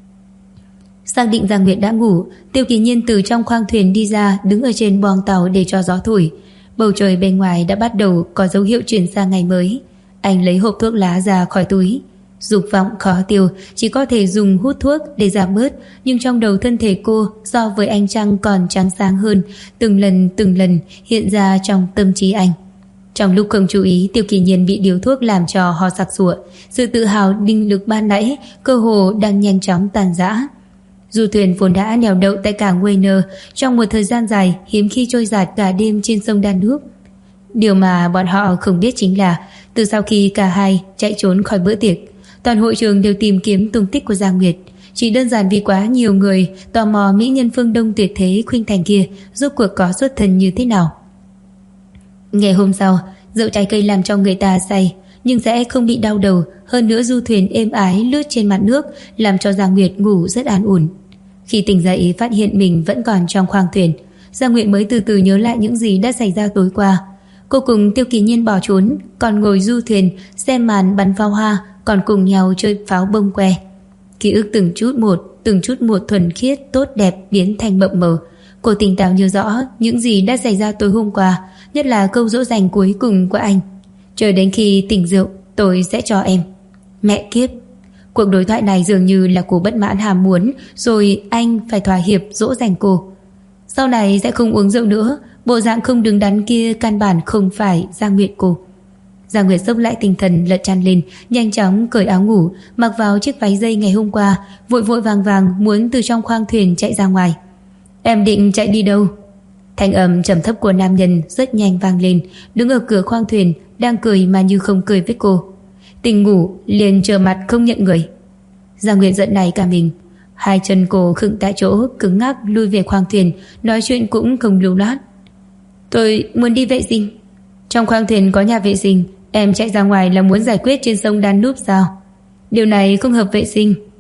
Xác định Giang Nguyệt đã ngủ, Tiêu Kỳ Nhiên từ trong khoang thuyền đi ra, đứng ở trên boong tàu để cho gió thổi. Bầu trời bên ngoài đã bắt đầu có dấu hiệu chuyển sang ngày mới. Anh lấy hộp thuốc lá ra khỏi túi. Dục vọng khó tiêu, chỉ có thể dùng hút thuốc để giảm bớt, nhưng trong đầu thân thể cô so với ánh trăng còn trắng sáng hơn, từng lần hiện ra trong tâm trí anh. Trong lúc không chú ý, Tiêu Kỳ Nhiên bị điếu thuốc làm cho ho sặc sụa. Sự tự hào định lực ban nãy cơ hồ đang nhanh chóng tàn rã. Du thuyền vốn đã neo đậu tại cảng Wayner trong một thời gian dài, hiếm khi trôi dạt cả đêm trên sông Danube. Điều mà bọn họ không biết chính là từ sau khi cả hai chạy trốn khỏi bữa tiệc, toàn hội trường đều tìm kiếm tung tích của Giang Nguyệt. Chỉ đơn giản vì quá nhiều người tò mò mỹ nhân phương Đông tuyệt thế khuynh thành kia rốt cuộc có xuất thân như thế nào. Ngày hôm sau, rượu trái cây làm cho người ta say nhưng sẽ không bị đau đầu, hơn nữa du thuyền êm ái lướt trên mặt nước làm cho Giang Nguyệt ngủ rất an ổn. Khi tỉnh dậy phát hiện mình vẫn còn trong khoang thuyền, Giang Nguyệt mới từ từ nhớ lại những gì đã xảy ra tối qua. Cô cùng Tiêu Kỳ Nhiên bỏ trốn, còn ngồi du thuyền xem màn bắn pháo hoa, còn cùng nhau chơi pháo bông que. Ký ức từng chút một thuần khiết tốt đẹp biến thành mộng mờ. Cô tỉnh táo nhớ rõ những gì đã xảy ra tối hôm qua, nhất là câu dỗ dành cuối cùng của anh: chờ đến khi tỉnh rượu tôi sẽ cho em. Mẹ kiếp, cuộc đối thoại này dường như là cô bất mãn ham muốn, rồi anh phải thỏa hiệp dỗ dành cô. Sau này sẽ không uống rượu nữa, bộ dạng không đứng đắn kia căn bản không phải Giang Nguyệt cô. Giang Nguyệt sốc lại tinh thần, lật chăn lên, nhanh chóng cởi áo ngủ, mặc vào chiếc váy dây ngày hôm qua, vội vội vàng vàng muốn từ trong khoang thuyền chạy ra ngoài. Em định chạy đi đâu? Thanh âm trầm thấp của nam nhân rất nhanh vang lên, đứng ở cửa khoang thuyền, đang cười mà như không cười với cô. Tỉnh ngủ liền trơ mặt không nhận người. Giang Nguyệt giận này cả mình, hai chân cô khựng tại chỗ, cứng ngắc lui về khoang thuyền, nói chuyện cũng không lưu loát. Tôi muốn đi vệ sinh. Trong khoang thuyền có nhà vệ sinh, em chạy ra ngoài là muốn giải quyết trên sông Danube sao? Điều này không hợp vệ sinh.